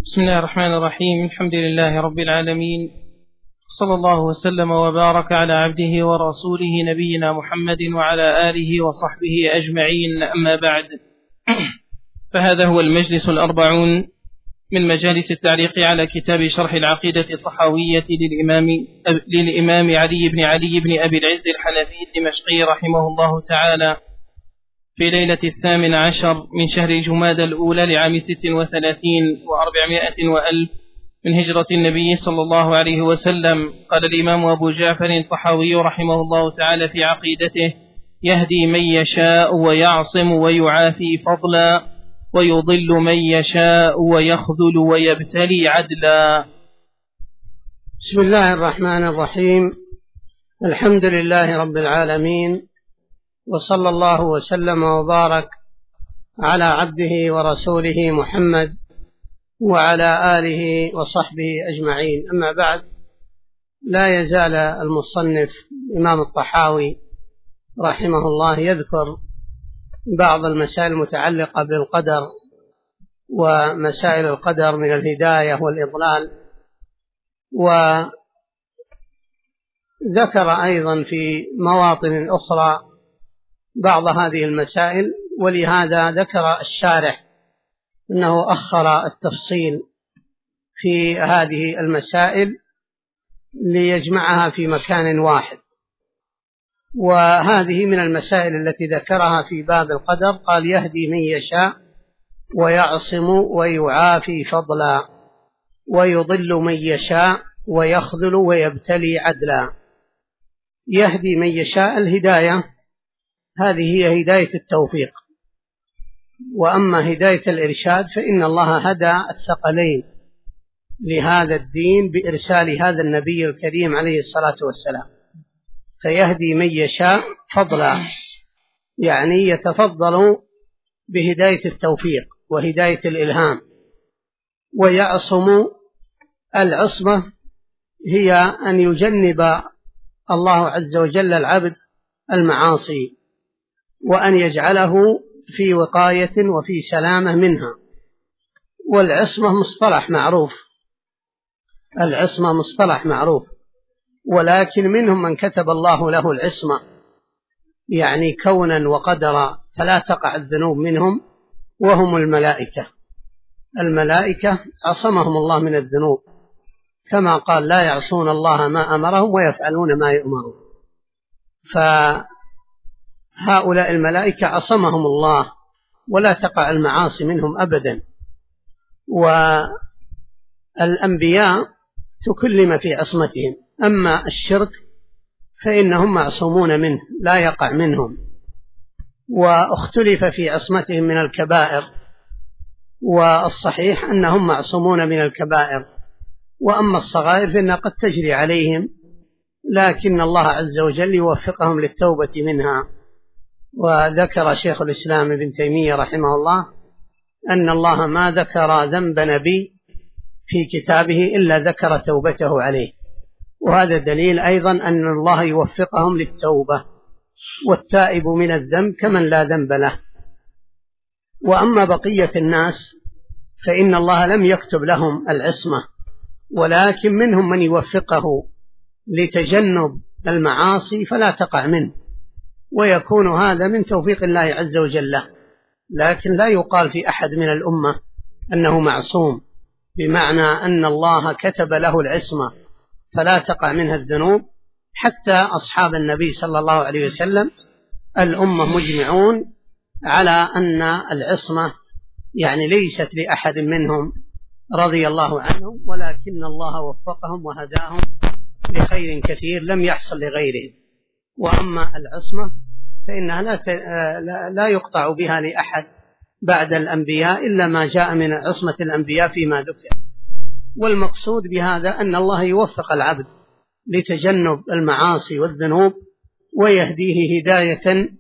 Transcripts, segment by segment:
بسم الله الرحمن الرحيم. الحمد لله رب العالمين، صلى الله وسلم وبارك على عبده ورسوله نبينا محمد وعلى آله وصحبه أجمعين، أما بعد. فهذا هو المجلس 40 من مجالس التعليق على كتاب شرح العقيدة الطحاوية للإمام علي بن أبي العز الحنفي الدمشقي رحمه الله تعالى، في ليلة 18 من شهر جمادى الأولى لعام 36 و400 وألف من هجرة النبي صلى الله عليه وسلم. قال الإمام أبو جعفر الطحاوي رحمه الله تعالى في عقيدته: يهدي من يشاء ويعصم ويعافي فضلا، ويضل من يشاء ويخذل ويبتلي عدلا. بسم الله الرحمن الرحيم. الحمد لله رب العالمين، وصلى الله وسلم وبارك على عبده ورسوله محمد وعلى آله وصحبه أجمعين، أما بعد. لا يزال المصنف الإمام الطحاوي رحمه الله يذكر بعض المسائل المتعلقة بالقدر ومسائل القدر من الهداية والإضلال، وذكر أيضا في مواطن أخرى بعض هذه المسائل، ولهذا ذكر الشارح أنه أخر التفصيل في هذه المسائل ليجمعها في مكان واحد. وهذه من المسائل التي ذكرها في باب القدر، قال: يهدي من يشاء ويعصم ويعافي فضلا، ويضل من يشاء ويخذل ويبتلي عدلا. يهدي من يشاء، الهداية هذه هي هداية التوفيق، وأما هداية الإرشاد فإن الله هدى الثقلين لهذا الدين بإرسال هذا النبي الكريم عليه الصلاة والسلام. فيهدي من يشاء فضلا، يعني يتفضل بهداية التوفيق وهداية الإلهام. ويعصم، العصمة هي أن يجنب الله عز وجل العبد المعاصي، وأن يجعله في وقاية وفي سلامة منها. والعصمة مصطلح معروف، العصمة مصطلح معروف، ولكن منهم من كتب الله له العصمة، يعني كونا وقدرا، فلا تقع الذنوب منهم، وهم الملائكة. الملائكة عصمهم الله من الذنوب، كما قال: لا يعصون الله ما أمرهم ويفعلون ما يؤمرون. فهؤلاء الملائكة عصمهم الله ولا تقع المعاصي منهم أبدا. والأنبياء تكلم في عصمتهم، أما الشرك فإنهم معصومون منه لا يقع منهم، واختلف في عصمتهم من الكبائر، والصحيح أنهم معصومون من الكبائر. وأما الصغائر فإنها قد تجري عليهم، لكن الله عز وجل يوفقهم للتوبة منها. وذكر شيخ الإسلام ابن تيمية رحمه الله أن الله ما ذكر ذنب نبي في كتابه إلا ذكر توبته عليه، وهذا دليل أيضا أن الله يوفقهم للتوبة، والتائب من الذنب كمن لا ذنب له. وأما بقية الناس فإن الله لم يكتب لهم العصمة، ولكن منهم من يوفقه لتجنب المعاصي فلا تقع منه، ويكون هذا من توفيق الله عز وجل له. لكن لا يقال في أحد من الأمة أنه معصوم، بمعنى أن الله كتب له العصمة فلا تقع منها الذنوب. حتى أصحاب النبي صلى الله عليه وسلم الأمة مجمعون على أن العصمة يعني ليست لأحد منهم رضي الله عنهم، ولكن الله وفقهم وهداهم لخير كثير لم يحصل لغيرهم. وأما العصمة فإنها لا يقطع بها لأحد بعد الأنبياء إلا ما جاء من عصمة الأنبياء فيما ذكر. والمقصود بهذا أن الله يوفق العبد لتجنب المعاصي والذنوب، ويهديه هداية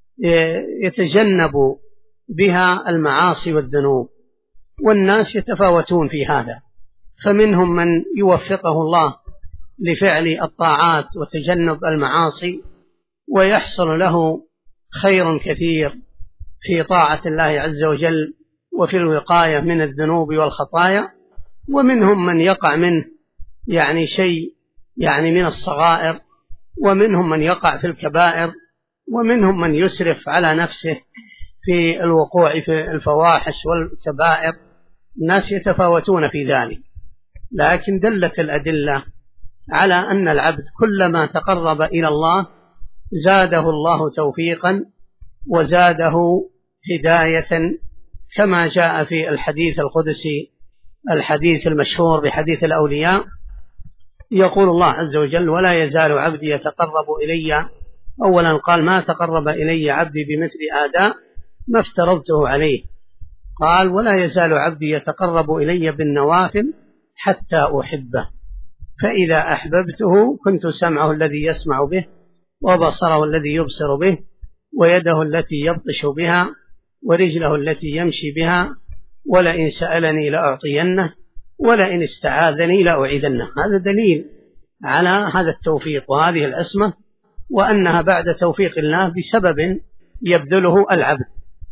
يتجنب بها المعاصي والذنوب. والناس يتفاوتون في هذا، فمنهم من يوفقه الله لفعل الطاعات وتجنب المعاصي، ويحصل له خير كثير في طاعة الله عز وجل وفي الوقاية من الذنوب والخطايا. ومنهم من يقع منه يعني شيء يعني من الصغائر، ومنهم من يقع في الكبائر، ومنهم من يسرف على نفسه في الوقوع في الفواحش والكبائر. الناس يتفاوتون في ذلك، لكن دلت الأدلة على أن العبد كلما تقرب إلى الله زاده الله توفيقا وزاده هداية، كما جاء في الحديث القدسي الحديث المشهور بحديث الأولياء، يقول الله عز وجل: ولا يزال عبدي يتقرب إلي. أولا قال: ما تقرب إلي عبدي بمثل آداء ما افترضته عليه. قال: ولا يزال عبدي يتقرب إلي بالنوافل حتى أحبه، فإذا أحببته كنت سمعه الذي يسمع به، وبصره الذي يبصر به، ويده التي يبطش بها، ورجله التي يمشي بها، ولئن سألني لأعطينه، ولئن استعاذني لأعيذنه. هذا دليل على هذا التوفيق وهذه العصمة، وأنها بعد توفيق الله بسبب يبذله العبد.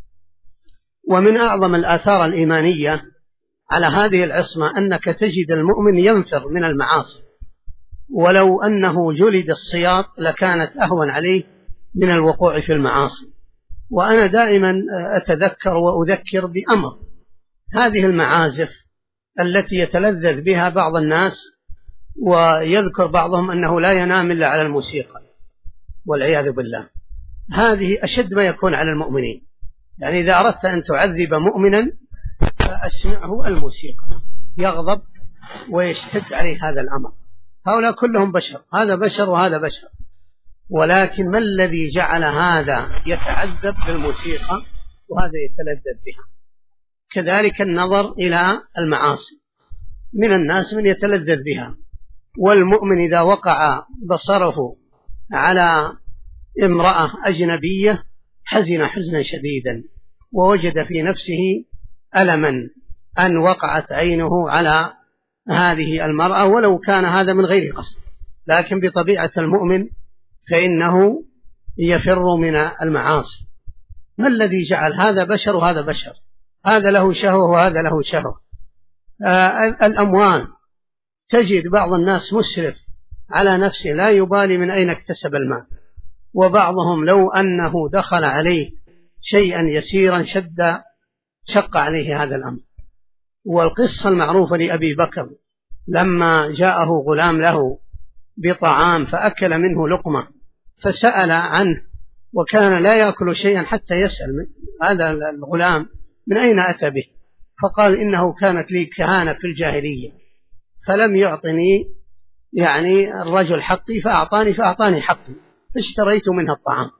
ومن أعظم الآثار الإيمانية على هذه العصمة أنك تجد المؤمن ينفر من المعاصي، ولو أنه جلد الصياط لكانت أهون عليه من الوقوع في المعاصي. وأنا دائما أتذكر وأذكر بأمر: هذه المعازف التي يتلذذ بها بعض الناس، ويذكر بعضهم أنه لا ينام إلا على الموسيقى والعياذ بالله، هذه أشد ما يكون على المؤمنين. يعني إذا أردت أن تعذب مؤمنا فأسمعه الموسيقى يغضب ويشتد عليه هذا الأمر. هؤلاء كلهم بشر، هذا بشر وهذا بشر، ولكن ما الذي جعل هذا يتعذب بالموسيقى وهذا يتلذذ بها؟ كذلك النظر إلى المعاصي، من الناس من يتلذذ بها، والمؤمن إذا وقع بصره على امرأة أجنبية حزن حزنا شديدا، ووجد في نفسه ألما أن وقعت عينه على هذه المرأة، ولو كان هذا من غير قصد، لكن بطبيعة المؤمن فإنه يفر من المعاصي. ما الذي جعل هذا بشر وهذا بشر، هذا له شهوة وهذا له شهوة؟ الأموال، تجد بعض الناس مسرف على نفسه لا يبالي من أين اكتسب المال، وبعضهم لو أنه دخل عليه شيئا يسيرا شق عليه هذا الأمر. والقصة المعروفة لأبي بكر لما جاءه غلام له بطعام فأكل منه لقمة، فسأل عنه وكان لا يأكل شيئا حتى يسأل هذا الغلام من أين أتى به، فقال: إنه كانت لي كهانة في الجاهلية فلم يعطني يعني الرجل حقي فأعطاني حقي فاشتريت منها الطعام.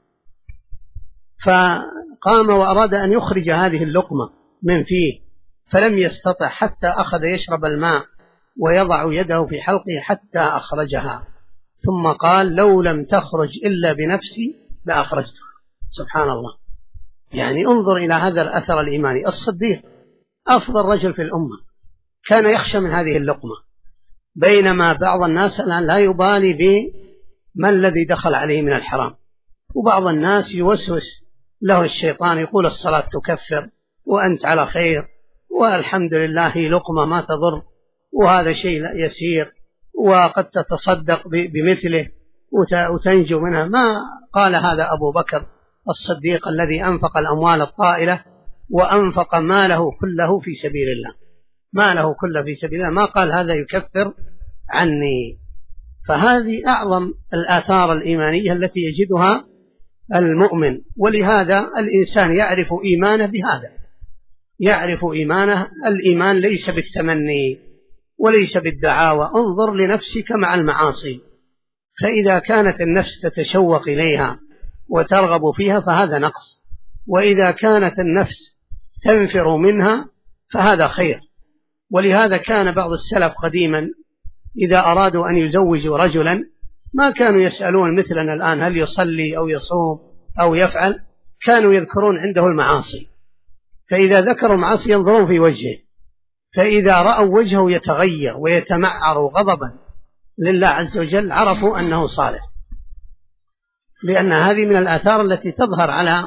فقام وأراد أن يخرج هذه اللقمة من فيه فلم يستطع حتى أخذ يشرب الماء ويضع يده في حلقه حتى أخرجها، ثم قال: لو لم تخرج إلا بنفسي لأخرجتها. سبحان الله. يعني انظر إلى هذا الأثر الإيماني. الصديق أفضل رجل في الأمة كان يخشى من هذه اللقمة، بينما بعض الناس الآن لا يبالي بما الذي دخل عليه من الحرام. وبعض الناس يوسوس له الشيطان يقول: الصلاة تكفر، وأنت على خير، والحمد لله لقمة ما تضر، وهذا شيء يسير، وقد تتصدق بمثله وتنجو منها. ما قال هذا أبو بكر الصديق الذي أنفق الأموال الطائلة وأنفق ماله كله في سبيل الله، ماله كله في سبيل الله، ما قال هذا يكفر عني. فهذه أعظم الآثار الإيمانية التي يجدها المؤمن. ولهذا الإنسان يعرف إيمانه بهذا، يعرف إيمانه. الإيمان ليس بالتمني وليس بالدعاوى. انظر لنفسك مع المعاصي، فإذا كانت النفس تتشوق إليها وترغب فيها فهذا نقص، وإذا كانت النفس تنفر منها فهذا خير. ولهذا كان بعض السلف قديما إذا أرادوا أن يزوجوا رجلا ما كانوا يسألون مثلنا الآن هل يصلي أو يصوم أو يفعل، كانوا يذكرون عنده المعاصي، فإذا ذكروا المعاصي ينظرون في وجهه، فإذا رأوا وجهه يتغير ويتمعر غضبا لله عز وجل عرفوا أنه صالح، لأن هذه من الآثار التي تظهر على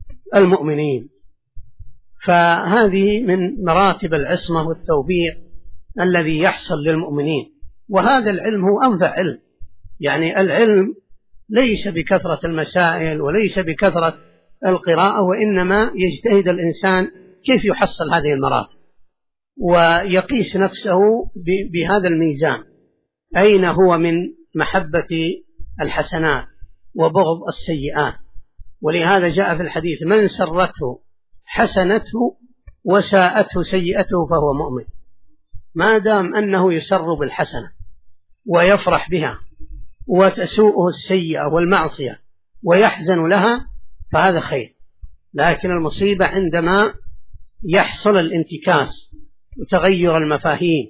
المؤمنين. فهذه من مراتب العصمة والتوفيق الذي يحصل للمؤمنين. وهذا العلم هو أنفع علم، يعني العلم ليس بكثرة المسائل وليس بكثرة القراءة، وإنما يجتهد الإنسان كيف يحصل هذه المراتب ويقيس نفسه بهذا الميزان، أين هو من محبة الحسنات وبغض السيئات. ولهذا جاء في الحديث: من سرته حسنته وساءته سيئته فهو مؤمن. ما دام أنه يسر بالحسنة ويفرح بها وتسوءه السيئة والمعصية ويحزن لها فهذا خير. لكن المصيبة عندما يحصل الانتكاس وتغير المفاهيم،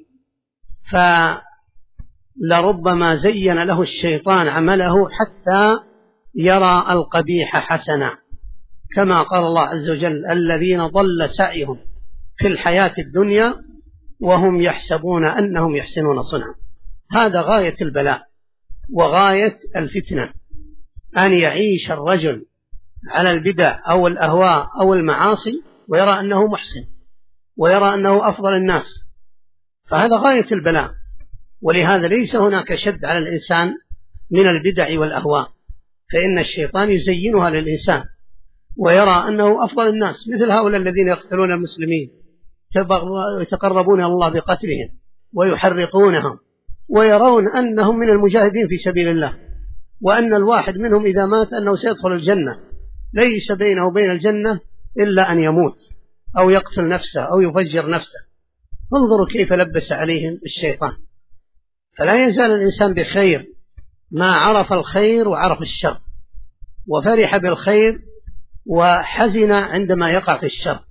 فلربما زين له الشيطان عمله حتى يرى القبيح حسنا، كما قال الله عز وجل: الذين ضل سعيهم في الحياة الدنيا وهم يحسبون أنهم يحسنون صنعا. هذا غاية البلاء وغاية الفتنة، أن يعيش الرجل على البدع أو الأهواء أو المعاصي ويرى أنه محسن ويرى أنه أفضل الناس، فهذا غاية البلاء. ولهذا ليس هناك شد على الإنسان من البدع والأهواء، فإن الشيطان يزينها للإنسان ويرى أنه أفضل الناس، مثل هؤلاء الذين يقتلون المسلمين ويتقربون الله بقتلهم ويحرقونهم، ويرون أنهم من المجاهدين في سبيل الله، وأن الواحد منهم إذا مات أنه سيدخل الجنة، ليس بينه وبين الجنة إلا أن يموت أو يقتل نفسه أو يفجر نفسه. انظروا كيف لبس عليهم الشيطان. فلا يزال الإنسان بخير ما عرف الخير وعرف الشر، وفرح بالخير وحزن عندما يقع في الشر.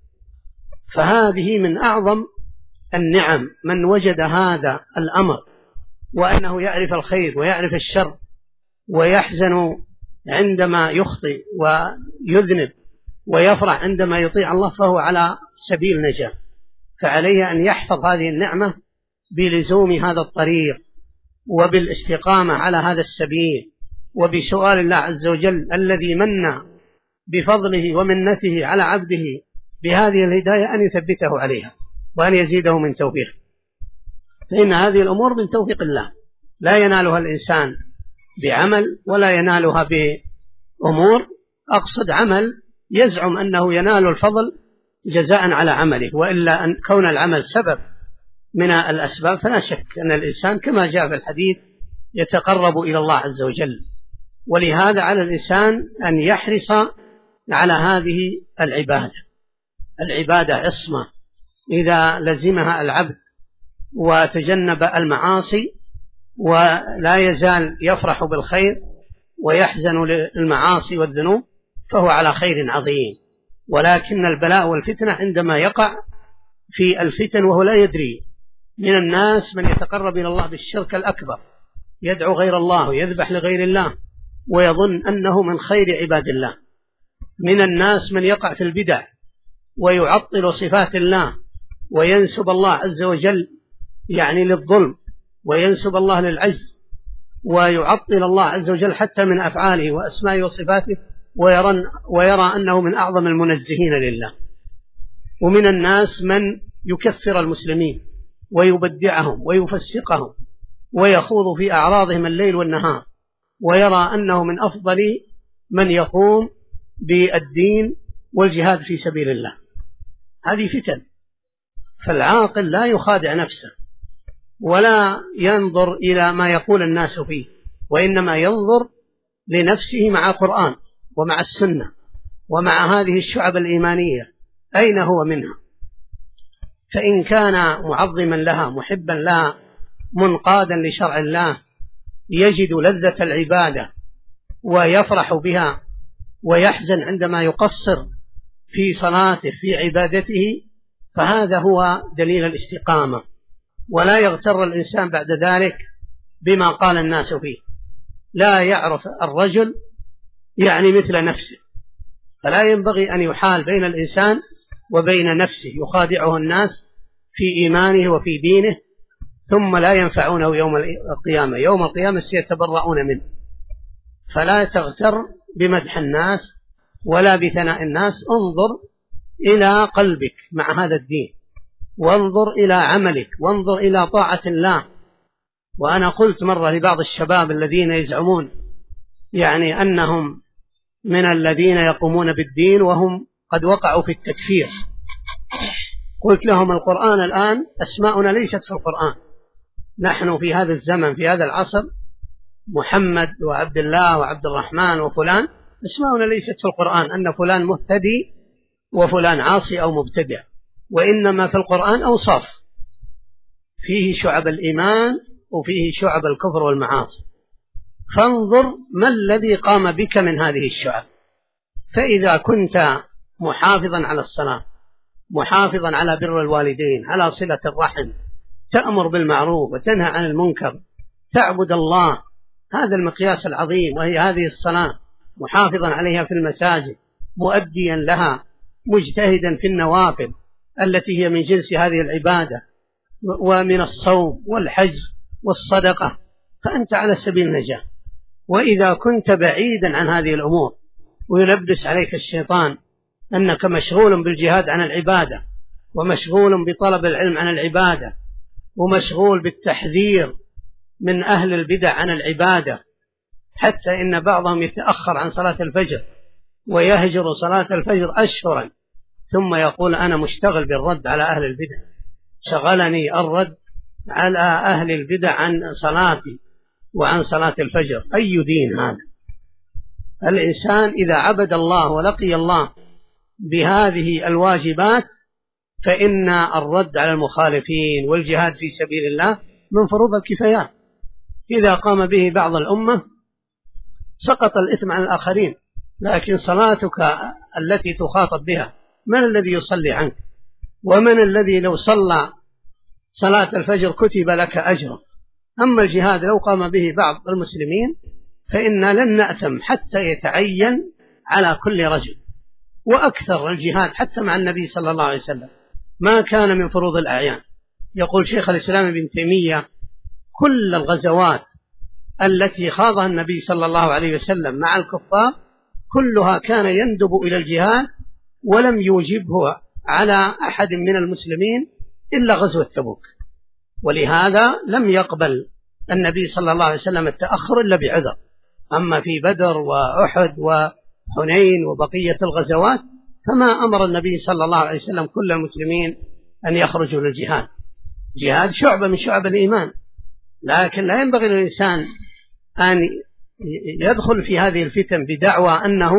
فهذه من أعظم النعم، من وجد هذا الأمر، وأنه يعرف الخير ويعرف الشر ويحزن عندما يخطئ ويذنب ويفرح عندما يطيع الله، فهو على سبيل نجاة. فعليه أن يحفظ هذه النعمة بلزوم هذا الطريق وبالاستقامة على هذا السبيل، وبسؤال الله عز وجل الذي من بفضله ومنته على عبده بهذه الهداية أن يثبته عليها وأن يزيده من توفيقه. فإن هذه الأمور من توفيق الله، لا ينالها الإنسان بعمل ولا ينالها بأمور، أقصد عمل يزعم أنه ينال الفضل جزاء على عمله، وإلا أن كون العمل سبب من الأسباب، فلا شك أن الإنسان كما جاء في الحديث يتقرب إلى الله عز وجل. ولهذا على الإنسان أن يحرص على هذه العبادة عصمة إذا لزمها العبد وتجنب المعاصي، ولا يزال يفرح بالخير ويحزن للمعاصي والذنوب، فهو على خير عظيم. ولكن البلاء والفتنة عندما يقع في الفتن وهو لا يدري. من الناس من يتقرب إلى الله بالشرك الأكبر، يدعو غير الله ويذبح لغير الله ويظن أنه من خير عباد الله. من الناس من يقع في البدع ويعطل صفات الله وينسب الله عز وجل يعني للظلم، وينسب الله للعجز، ويعطل الله عز وجل حتى من أفعاله وأسمائه وصفاته، ويرى أنه من أعظم المنزهين لله. ومن الناس من يكفر المسلمين ويبدعهم ويفسقهم ويخوض في أعراضهم الليل والنهار، ويرى أنه من أفضل من يقوم بالدين والجهاد في سبيل الله. هذه فتن. فالعاقل لا يخادع نفسه ولا ينظر إلى ما يقول الناس فيه، وإنما ينظر لنفسه مع القرآن ومع السنة ومع هذه الشعب الإيمانية أين هو منها. فإن كان معظما لها محبا لها منقادا لشرع الله يجد لذة العبادة ويفرح بها ويحزن عندما يقصر في صلاته في عبادته، فهذا هو دليل الاستقامة. ولا يغتر الإنسان بعد ذلك بما قال الناس فيه. لا يعرف الرجل يعني مثل نفسه، فلا ينبغي أن يحال بين الإنسان وبين نفسه، يخادعه الناس في إيمانه وفي دينه ثم لا ينفعونه يوم القيامة. يوم القيامة سيتبرؤون منه. فلا تغتر بمدح الناس ولا بثناء الناس، انظر إلى قلبك مع هذا الدين، وانظر إلى عملك، وانظر إلى طاعة الله. وأنا قلت مرة لبعض الشباب الذين يزعمون يعني أنهم من الذين يقومون بالدين وهم قد وقعوا في التكفير، قلت لهم القرآن الآن أسماؤنا ليست في القرآن. نحن في هذا الزمن في هذا العصر محمد وعبد الله وعبد الرحمن وفلان أسماؤنا ليست في القرآن أن فلان مهتدي وفلان عاصي أو مبتدع، وإنما في القرآن أوصاف فيه شعب الإيمان وفيه شعب الكفر والمعاصي. فانظر ما الذي قام بك من هذه الشعب. فإذا كنت محافظا على الصلاة، محافظا على بر الوالدين، على صلة الرحم، تأمر بالمعروف وتنهى عن المنكر، تعبد الله، هذا المقياس العظيم وهي هذه الصلاة، محافظا عليها في المساجد، مؤديا لها، مجتهدا في النوافل التي هي من جنس هذه العبادة، ومن الصوم والحج والصدقة، فأنت على سبيل النجاة. وإذا كنت بعيدا عن هذه الأمور ويلبس عليك الشيطان أنك مشغول بالجهاد عن العبادة، ومشغول بطلب العلم عن العبادة، ومشغول بالتحذير من أهل البدع عن العبادة، حتى إن بعضهم يتأخر عن صلاة الفجر ويهجر صلاة الفجر أشهرا ثم يقول أنا مشتغل بالرد على أهل البدع، شغلني الرد على أهل البدع عن صلاتي وعن صلاة الفجر. أي دين هذا؟ الإنسان إذا عبد الله ولقي الله بهذه الواجبات فإن الرد على المخالفين والجهاد في سبيل الله من فروض الكفايات. إذا قام به بعض الأمة سقط الإثم عن الآخرين، لكن صلاتك التي تخاطب بها من الذي يصلي عنك؟ ومن الذي لو صلى صلاة الفجر كتب لك أجر؟ أما الجهاد لو قام به بعض المسلمين فإن لن نأثم حتى يتعين على كل رجل. وأكثر الجهاد حتى مع النبي صلى الله عليه وسلم ما كان من فروض الأعيان. يقول شيخ الإسلام ابن تيمية كل الغزوات التي خاضها النبي صلى الله عليه وسلم مع الكفار كلها كان يندب إلى الجهاد، ولم يوجبه على أحد من المسلمين إلا غزوة تبوك. ولهذا لم يقبل النبي صلى الله عليه وسلم التأخر إلا بعذر. أما في بدر وأحد وحنين وبقية الغزوات فما أمر النبي صلى الله عليه وسلم كل المسلمين أن يخرجوا للجهاد. جهاد شعبة من شعب الإيمان، لكن لا ينبغي للإنسان أن يدخل في هذه الفتن بدعوى أنه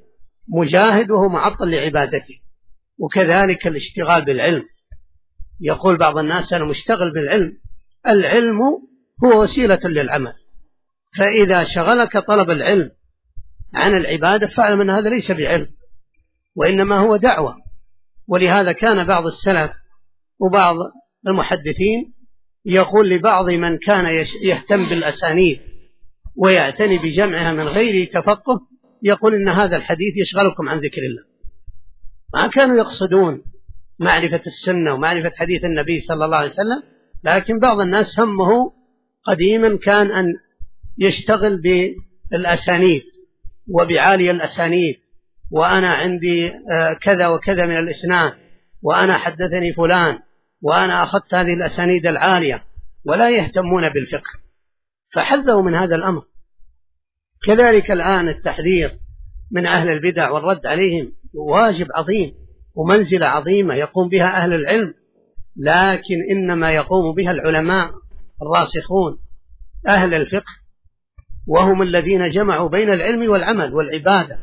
مجاهد وهو معطل لعبادته. وكذلك الاشتغال بالعلم، يقول بعض الناس أنا مشتغل بالعلم. العلم هو وسيلة للعمل، فإذا شغلك طلب العلم عن العبادة فاعلم أن هذا ليس بعلم وإنما هو دعوة. ولهذا كان بعض السلف وبعض المحدثين يقول لبعض من كان يهتم بالأسانيد ويعتني بجمعها من غير تفقه، يقول إن هذا الحديث يشغلكم عن ذكر الله. ما كانوا يقصدون معرفة السنة ومعرفة حديث النبي صلى الله عليه وسلم، لكن بعض الناس همه قديما كان أن يشتغل بالأسانيد وبعالي الأسانيد، وأنا عندي كذا وكذا من الإسناد، وأنا حدثني فلان، وأنا أخذت هذه الأسانيد العالية، ولا يهتمون بالفقه، فحذروا من هذا الأمر. كذلك الآن التحذير من أهل البدع والرد عليهم واجب عظيم ومنزلة عظيمة يقوم بها أهل العلم، لكن إنما يقوم بها العلماء الراسخون أهل الفقه، وهم الذين جمعوا بين العلم والعمل والعبادة.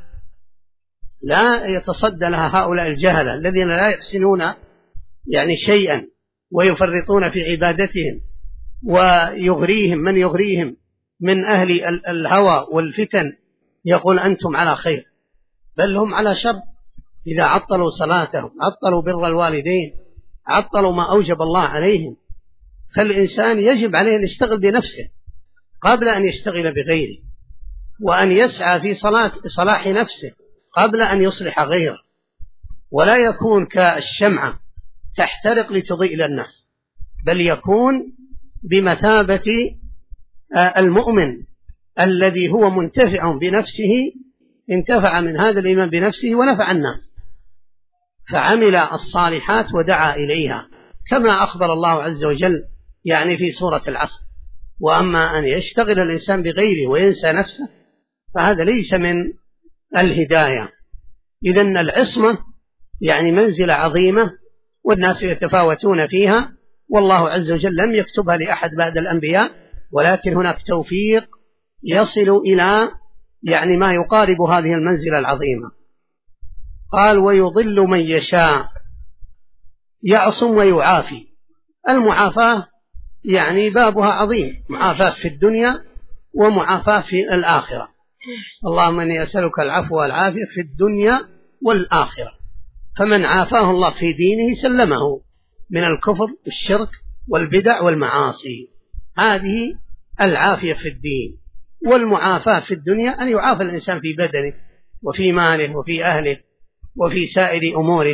لا يتصدى لها هؤلاء الجهلة الذين لا يحسنون يعني شيئا ويفرطون في عبادتهم، ويغريهم من يغريهم من أهل الهوى والفتن يقول أنتم على خير، بل هم على شر. إذا عطلوا صلاتهم، عطلوا بر الوالدين، عطلوا ما أوجب الله عليهم. فالإنسان يجب عليه أن يشتغل بنفسه قبل أن يشتغل بغيره، وأن يسعى في صلاح نفسه قبل أن يصلح غيره، ولا يكون كالشمعة تحترق لتضيء للناس، بل يكون بمثابة المؤمن الذي هو منتفع بنفسه، انتفع من هذا الإيمان بنفسه ونفع الناس، فعمل الصالحات ودعا إليها كما أخبر الله عز وجل يعني في سورة العصر. وأما أن يشتغل الإنسان بغيره وينسى نفسه فهذا ليس من الهداية. إذن العصمة يعني منزلة عظيمة والناس يتفاوتون فيها، والله عز وجل لم يكتبها لأحد بعد الأنبياء، ولكن هناك توفيق يصل إلى يعني ما يقارب هذه المنزلة العظيمة. قال ويضل من يشاء، يعصم ويعافي. المعافاة يعني بابها عظيم، معافاة في الدنيا ومعافاة في الآخرة. اللهم إني أسألك العفو والعافية في الدنيا والآخرة. فمن عافاه الله في دينه سلمه من الكفر والشرك والبدع والمعاصي، هذه العافية في الدين. والمعافاة في الدنيا أن يعافى الإنسان في بدنه وفي ماله وفي أهله وفي سائر أموره.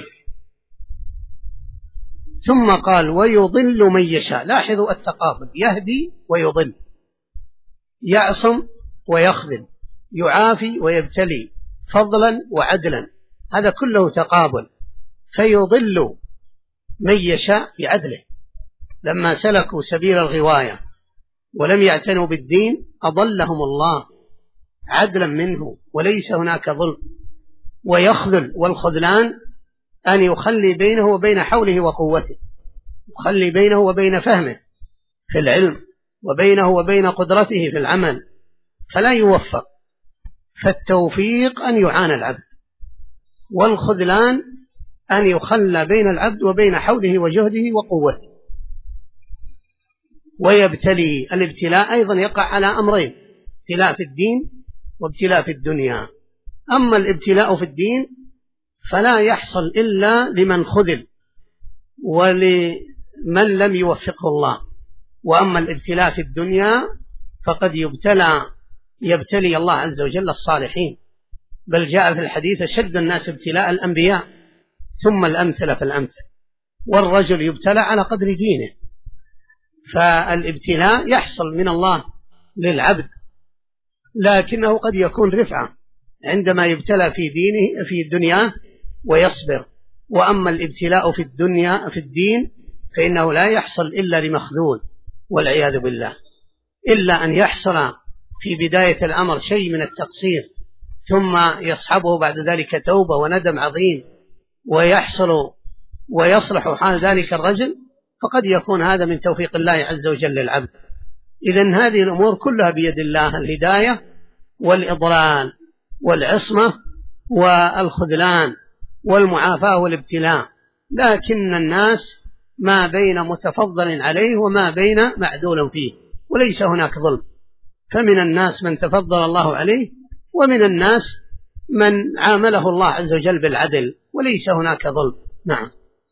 ثم قال ويضل من يشاء. لاحظوا التقابل، يهدي ويضل، يعصم ويخذل، يعافي ويبتلي، فضلا وعدلا، هذا كله تقابل. فيضل من يشاء بعدله، لما سلكوا سبيل الغواية ولم يعتنوا بالدين أضلهم الله عدلا منه وليس هناك ظلم. ويخذل، والخذلان أن يخلي بينه وبين حوله وقوته، يخلي بينه وبين فهمه في العلم وبينه وبين قدرته في العمل فلا يوفق. فالتوفيق أن يعانى العبد، والخذلان أن يخلى بين العبد وبين حوله وجهده وقوته. ويبتلي، الابتلاء أيضا يقع على أمرين، ابتلاء في الدين وابتلاء في الدنيا. أما الابتلاء في الدين فلا يحصل إلا لمن خذل ولمن لم يوفقه الله. وأما الابتلاء في الدنيا فقد يبتلي الله عز وجل الصالحين، بل جاء في الحديث شد الناس ابتلاء الأنبياء ثم الأمثل فالأمثل، والرجل يبتلى على قدر دينه. فالابتلاء يحصل من الله للعبد، لكنه قد يكون رفعة عندما يبتلى في دينه في الدنيا ويصبر. وأما الابتلاء في الدنيا في الدين فإنه لا يحصل إلا لمخذول والعياذ بالله، إلا أن يحصل في بداية الأمر شيء من التقصير ثم يصحبه بعد ذلك توبة وندم عظيم ويصلح حال ذلك الرجل، فقد يكون هذا من توفيق الله عز وجل للعبد. إذن هذه الأمور كلها بيد الله، الهداية والإضلال والعصمة والخذلان والمعافاة والابتلاء. لكن الناس ما بين متفضل عليه وما بين معدول فيه، وليس هناك ظلم. فمن الناس من تفضل الله عليه، ومن الناس من عامله الله عز وجل بالعدل، وليس هناك ظلم. نعم.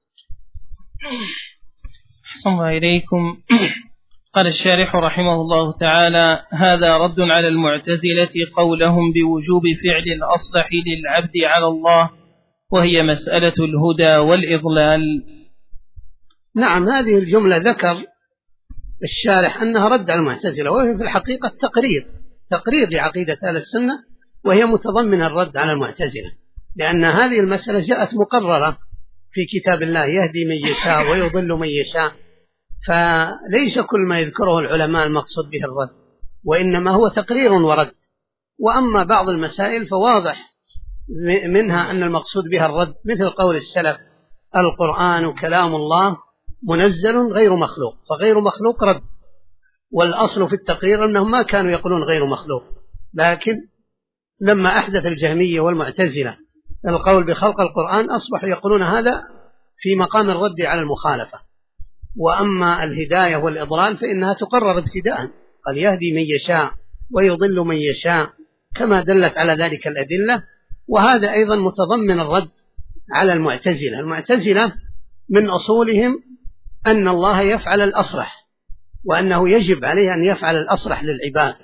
أحسن إليكم. قال الشارح رحمه الله تعالى: هذا رد على المعتزلة قولهم بوجوب فعل الأصلح للعبد على الله، وهي مسألة الهدى والإضلال. نعم، هذه الجملة ذكر الشارح أنها رد على المعتزلة، وهي في الحقيقة تقرير لعقيدة أهل السنة، وهي متضمنة الرد على المعتزلة، لأن هذه المسألة جاءت مقررة في كتاب الله، يهدي من يشاء ويضل من يشاء. فليس كل ما يذكره العلماء المقصود به الرد، وإنما هو تقرير ورد. وأما بعض المسائل فواضح منها أن المقصود بها الرد، مثل قول السلف: القرآن كلام الله منزل غير مخلوق، فغير مخلوق رد. والأصل في التقرير أنهم ما كانوا يقولون غير مخلوق، لكن لما أحدث الجهمية والمعتزلة القول بخلق القرآن أصبحوا يقولون هذا في مقام الرد على المخالفة. وأما الهداية والإضلال فإنها تقرر ابتداء، قال يهدي من يشاء ويضل من يشاء كما دلت على ذلك الأدلة. وهذا أيضا متضمن الرد على المعتزلة. المعتزلة من أصولهم أن الله يفعل الأصلح، وأنه يجب عليه أن يفعل الأصلح للعباد.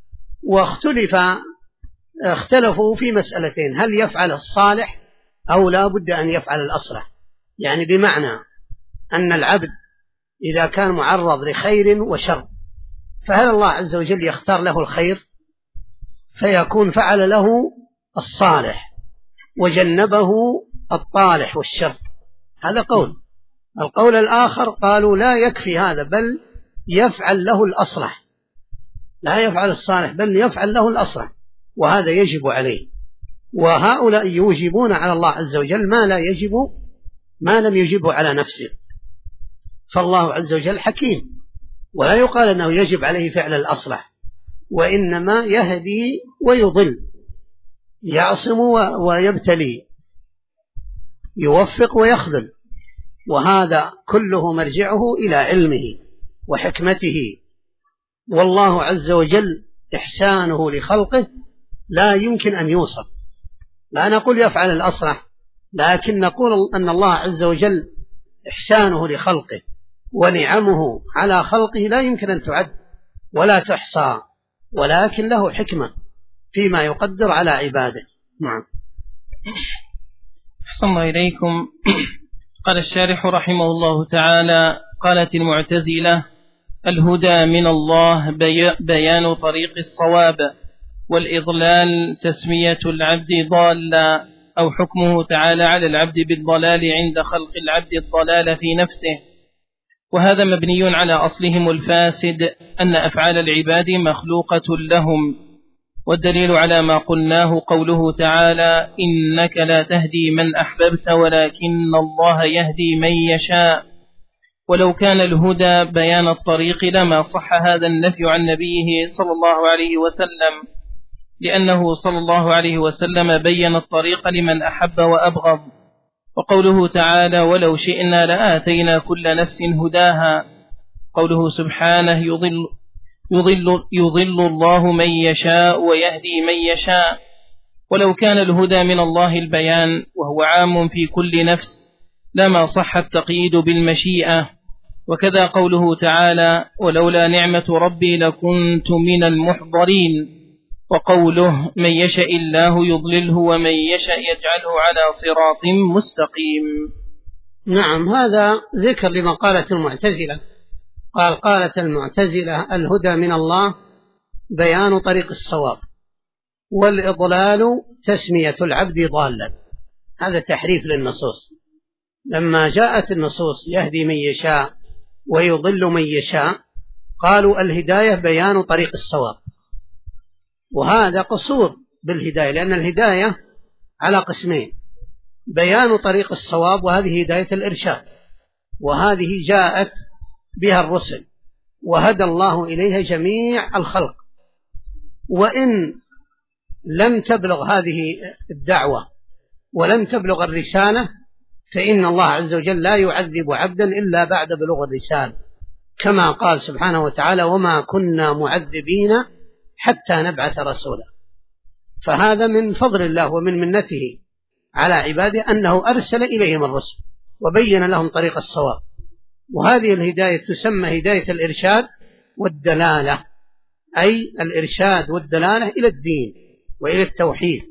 اختلفوا في مسألتين: هل يفعل الصالح أو لا بد أن يفعل الأصلح؟ يعني بمعنى أن العبد إذا كان معرض لخير وشر، فهل الله عز وجل يختار له الخير فيكون فعل له الصالح وجنبه الطالح والشر؟ هذا قول. القول الآخر قالوا لا يكفي هذا، بل يفعل له الأصلح، لا يفعل الصالح بل يفعل له الأصلح، وهذا يجب عليه. وهؤلاء يوجبون على الله عز وجل ما لم يجبه على نفسه. فالله عز وجل حكيم، ولا يقال أنه يجب عليه فعل الأصلح، وإنما يهدي ويضل، يعصم ويبتلي، يوفق ويخذل، وهذا كله مرجعه إلى علمه وحكمته. والله عز وجل إحسانه لخلقه لا يمكن أن يوصف. لا نقول يفعل الأصلح، لكن نقول أن الله عز وجل إحسانه لخلقه ونعمه على خلقه لا يمكن أن تعد ولا تحصى، ولكن له حكمة فيما يقدر على عباده. نعم. أحسن الله إليكم. قال الشارح رحمه الله تعالى: قالت المعتزلة: الهدى من الله بيان طريق الصواب، والإضلال تسمية العبد ضالا، أو حكمه تعالى على العبد بالضلال عند خلق العبد الضلال في نفسه. وهذا مبني على أصلهم الفاسد، أن أفعال العباد مخلوقة لهم. والدليل على ما قلناه قوله تعالى: إنك لا تهدي من أحببت ولكن الله يهدي من يشاء. ولو كان الهدى بيان الطريق لما صح هذا النفي عن نبيه صلى الله عليه وسلم، لأنه صلى الله عليه وسلم بين الطريق لمن أحب وأبغض. وقوله تعالى: ولو شئنا لآتينا كل نفس هداها، قوله سبحانه: يضل الله من يشاء ويهدي من يشاء. ولو كان الهدى من الله البيان وهو عام في كل نفس لما صح التقييد بالمشيئة. وكذا قوله تعالى: ولولا نعمة ربي لكنت من المحضرين. وقوله: من يشاء الله يضلله ومن يشاء يجعله على صراط مستقيم. نعم، هذا ذكر لما قالت المعتزلة. قالت المعتزلة: الهدى من الله بيان طريق الصواب، والإضلال تسمية العبد ضالا. هذا تحريف للنصوص. لما جاءت النصوص يهدي من يشاء ويضل من يشاء، قالوا الهداية بيان طريق الصواب، وهذا قصور بالهداية، لأن الهداية على قسمين: بيان طريق الصواب، وهذه هداية الإرشاد، وهذه جاءت بها الرسل وهدى الله إليها جميع الخلق. وإن لم تبلغ هذه الدعوة ولم تبلغ الرسالة، فإن الله عز وجل لا يعذب عبدا إلا بعد بلوغ الرسالة، كما قال سبحانه وتعالى: وما كنا معذبين حتى نبعث رسولا. فهذا من فضل الله ومن منته على عباده أنه أرسل إليهم الرسل وبين لهم طريق الصواب. وهذه الهداية تسمى هداية الإرشاد والدلالة، أي الإرشاد والدلالة إلى الدين وإلى التوحيد.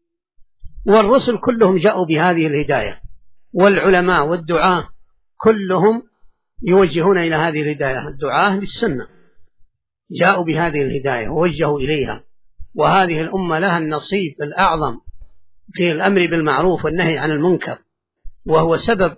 والرسل كلهم جاءوا بهذه الهداية، والعلماء والدعاة كلهم يوجهون إلى هذه الهداية. الدعاة للسنة جاءوا بهذه الهداية ووجهوا إليها، وهذه الأمة لها النصيب الأعظم في الأمر بالمعروف والنهي عن المنكر، وهو سبب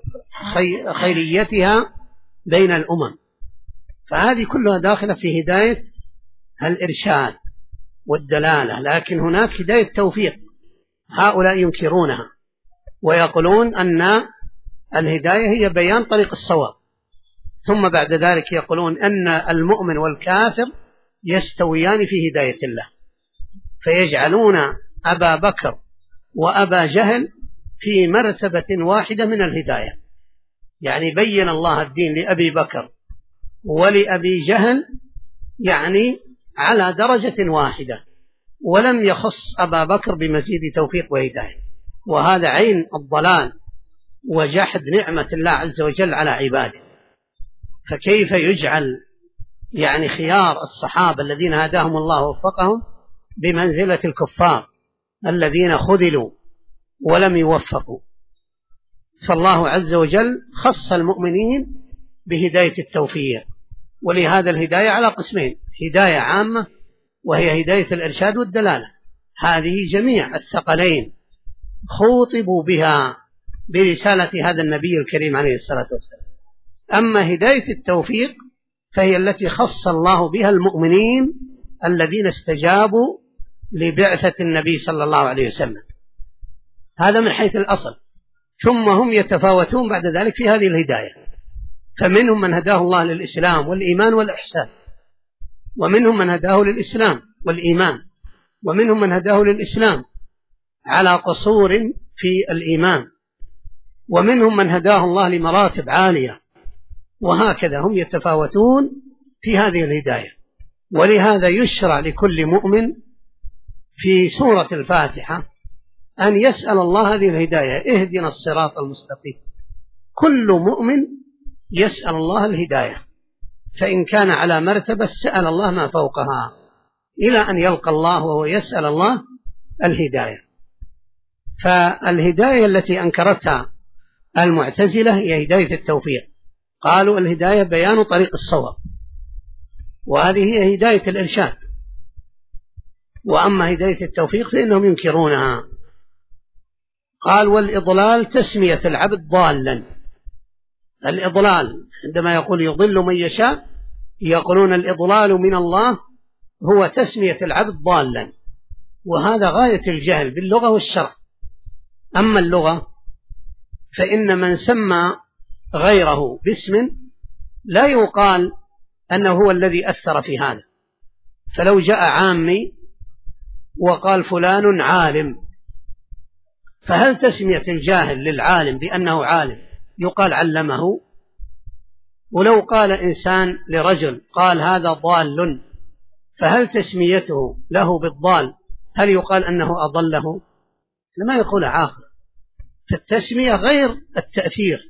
خيريتها بين الأمم. فهذه كلها داخلة في هداية الإرشاد والدلالة. لكن هناك هداية توفيق، هؤلاء ينكرونها ويقولون أن الهداية هي بيان طريق الصواب، ثم بعد ذلك يقولون أن المؤمن والكافر يستويان في هداية الله، فيجعلون أبا بكر وأبا جهل في مرتبة واحدة من الهداية. يعني بين الله الدين لأبي بكر ولأبي جهل يعني على درجة واحدة، ولم يخص أبا بكر بمزيد توفيق وهداية. وهذا عين الضلال وجحد نعمة الله عز وجل على عباده. فكيف يجعل يعني خيار الصحابة الذين هداهم الله ووفقهم بمنزلة الكفار الذين خذلوا ولم يوفقوا؟ فالله عز وجل خص المؤمنين بهداية التوفيق. ولهذا الهداية على قسمين: هداية عامة وهي هداية الإرشاد والدلالة. هذه جميع الثقلين خوطبوا بها برسالة هذا النبي الكريم عليه الصلاة والسلام. أما هداية التوفيق فهي التي خص الله بها المؤمنين الذين استجابوا لبعثة النبي صلى الله عليه وسلم. هذا من حيث الأصل. ثم هم يتفاوتون بعد ذلك في هذه الهداية، فمنهم من هداه الله للإسلام والإيمان والإحسان، ومنهم من هداه للإسلام والإيمان، ومنهم من هداه للإسلام على قصور في الإيمان، ومنهم من هداه الله لمراتب عالية، وهكذا هم يتفاوتون في هذه الهداية. ولهذا يشرع لكل مؤمن في سورة الفاتحة أن يسأل الله هذه الهداية، اهدنا الصراط المستقيم. كل مؤمن يسأل الله الهداية، فإن كان على مرتبة سأل الله ما فوقها إلى أن يلقى الله وهو يسأل الله الهداية. فالهداية التي أنكرتها المعتزلة هي هداية التوفيق، قالوا الهداية بيان طريق الصواب، وهذه هي هداية الإرشاد. وأما هداية التوفيق فإنهم ينكرونها. قال والإضلال تسمية العبد ضالا. الإضلال عندما يقول يضل من يشاء يقولون الإضلال من الله هو تسمية العبد ضالا، وهذا غاية الجهل باللغة والشرع. أما اللغة فإن من سمى غيره باسم لا يقال أنه هو الذي أثر في هذا. فلو جاء عامي وقال فلان عالم، فهل تسمية الجاهل للعالم بأنه عالم يقال علمه؟ ولو قال إنسان لرجل قال هذا ضال، فهل تسميته له بالضال هل يقال أنه أضله؟ لما يقول عاقل. فالتسمية غير التأثير.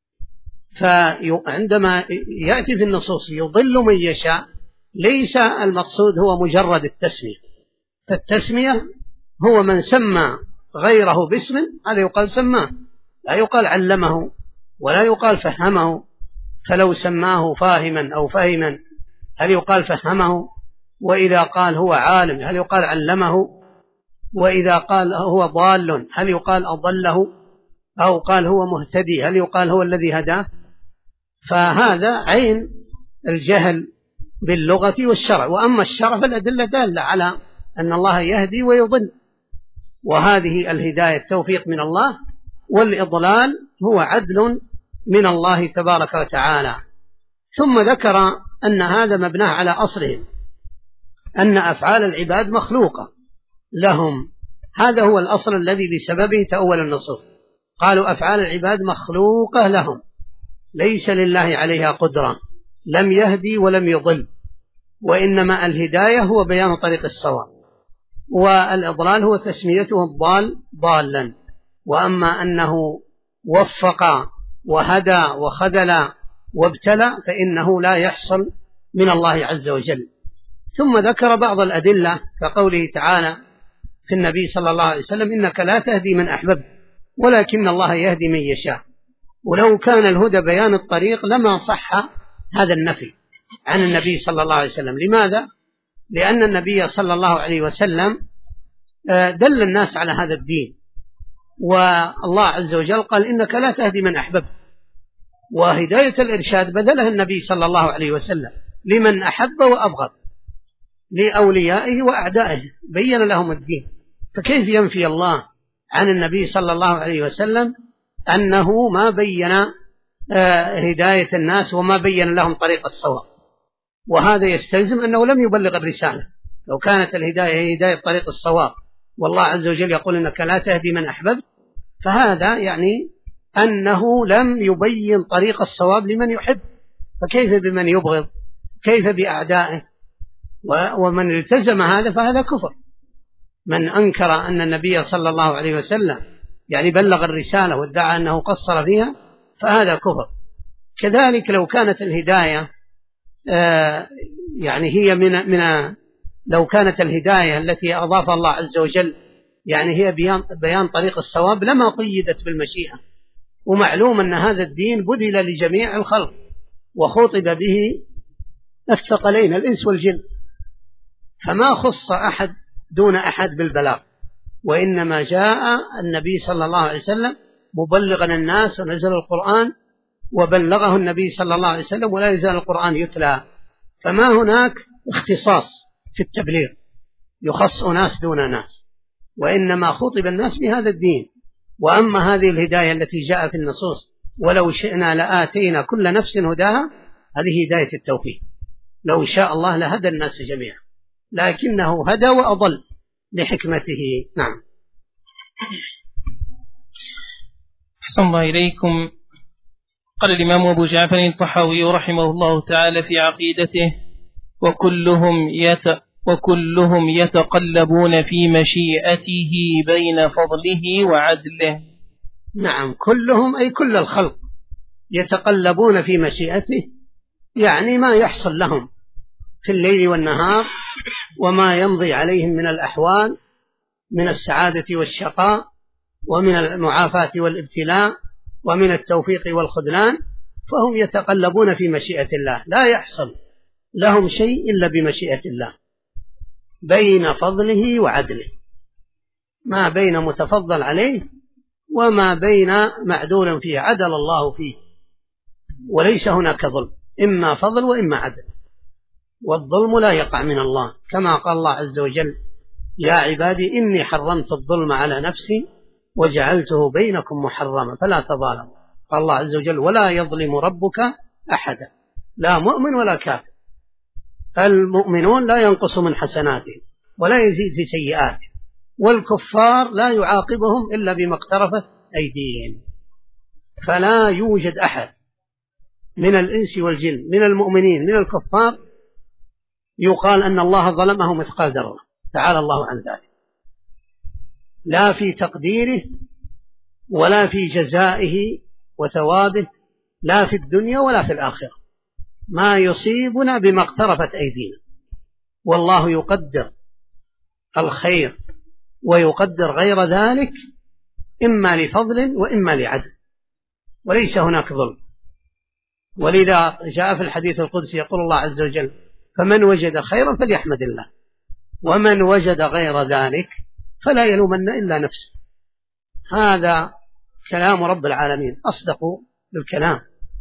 فعندما يأتي في النصوص يضل من يشاء ليس المقصود هو مجرد التسمية. فالتسمية هو من سمى غيره باسم، هذا يقال سماه، لا يقال علمه ولا يقال فهمه. فلو سماه فاهما أو فهما هل يقال فهمه؟ وإذا قال هو عالم هل يقال علمه؟ وإذا قال هو ضال هل يقال أضله؟ أو قال هو مهتدي هل يقال هو الذي هداه؟ فهذا عين الجهل باللغة والشرع. وأما الشرع فالأدلة دالة على أن الله يهدي ويضل، وهذه الهداية التوفيق من الله، والإضلال هو عدل من الله تبارك وتعالى. ثم ذكر أن هذا مبناه على أصلهم، أن أفعال العباد مخلوقة لهم. هذا هو الأصل الذي بسببه تأول النصوص. قالوا أفعال العباد مخلوقة لهم، ليس لله عليها قدرة، لم يهدي ولم يضل، وإنما الهداية هو بيان طريق الصواب، والإضلال هو تسميته الضال ضالا. وأما أنه وفق وهدى وخذل وابتلى فإنه لا يحصل من الله عز وجل. ثم ذكر بعض الأدلة كقوله تعالى في النبي صلى الله عليه وسلم إنك لا تهدي من أحببت ولكن الله يهدي من يشاء. ولو كان الهدى بيان الطريق لما صح هذا النفي عن النبي صلى الله عليه وسلم. لماذا؟ لأن النبي صلى الله عليه وسلم دل الناس على هذا الدين، والله عز وجل قال إنك لا تهدي من أحببت، وهداية الإرشاد بذلها النبي صلى الله عليه وسلم لمن أحب وأبغض، لأوليائه وأعدائه، بين لهم الدين. فكيف ينفي الله عن النبي صلى الله عليه وسلم أنه ما بين هداية الناس وما بين لهم طريق الصواب؟ وهذا يستلزم أنه لم يبلغ الرسالة. لو كانت الهداية هي هداية طريق الصواب والله عز وجل يقول إنك لا تهدي من أحببت، فهذا يعني أنه لم يبين طريق الصواب لمن يحب، فكيف بمن يبغض؟ كيف بأعدائه؟ ومن التزم هذا فهذا كفر. من أنكر أن النبي صلى الله عليه وسلم يعني بلغ الرسالة وادعى أنه قصر فيها فهذا كفر. كذلك لو كانت الهداية يعني هي من لو كانت الهداية التي أضاف الله عز وجل يعني هي بيان طريق الصواب لما قيدت بالمشيئة. ومعلوم أن هذا الدين بذل لجميع الخلق وخطب به الثقلين الإنس والجن، فما خص أحد دون أحد بالبلاغ، وإنما جاء النبي صلى الله عليه وسلم مبلغا الناس ونزل القرآن وبلغه النبي صلى الله عليه وسلم، ولا يزال القرآن يتلى. فما هناك اختصاص في التبليغ يخص ناس دون ناس، وإنما خطب الناس بهذا الدين. وأما هذه الهداية التي جاء في النصوص ولو شئنا لآتينا كل نفس هداها، هذه هداية التوفيق، لو شاء الله لهدى الناس جميعا، لكنه هدى وأضل لحكمته. نعم. أحسن الله إليكم. قال الإمام أبو جعفر الطحاوي رحمه الله تعالى في عقيدته: وكلهم يتقلبون في مشيئته بين فضله وعدله. نعم، كلهم أي كل الخلق يتقلبون في مشيئته، يعني ما يحصل لهم في الليل والنهار وما يمضي عليهم من الأحوال من السعادة والشقاء ومن المعافاة والابتلاء ومن التوفيق والخذلان، فهم يتقلبون في مشيئة الله، لا يحصل لهم شيء إلا بمشيئة الله بين فضله وعدله، ما بين متفضل عليه وما بين معدول فيه، عدل الله فيه، وليس هناك ظلم، إما فضل وإما عدل، والظلم لا يقع من الله، كما قال الله عز وجل: يا عبادي إني حرمت الظلم على نفسي وجعلته بينكم محرما فلا تظالموا. قال الله عز وجل: ولا يظلم ربك أحدا، لا مؤمن ولا كافر. المؤمنون لا ينقص من حسناتهم ولا يزيد في سيئاتهم، والكفار لا يعاقبهم إلا بما اقترفت أيديهم. فلا يوجد أحد من الإنس والجن، من المؤمنين من الكفار، يقال أن الله ظلمه مثقال ذرة، تعالى الله عن ذلك، لا في تقديره ولا في جزائه وثوابه، لا في الدنيا ولا في الآخرة. ما يصيبنا بما اقترفت أيدينا، والله يقدر الخير ويقدر غير ذلك، إما لفضل وإما لعدل، وليس هناك ظلم. ولذا جاء في الحديث القدسي يقول الله عز وجل: فمن وجد خيرا فليحمد الله، ومن وجد غير ذلك فلا يلومن إلا نفسه. هذا كلام رب العالمين، أصدق الكلام.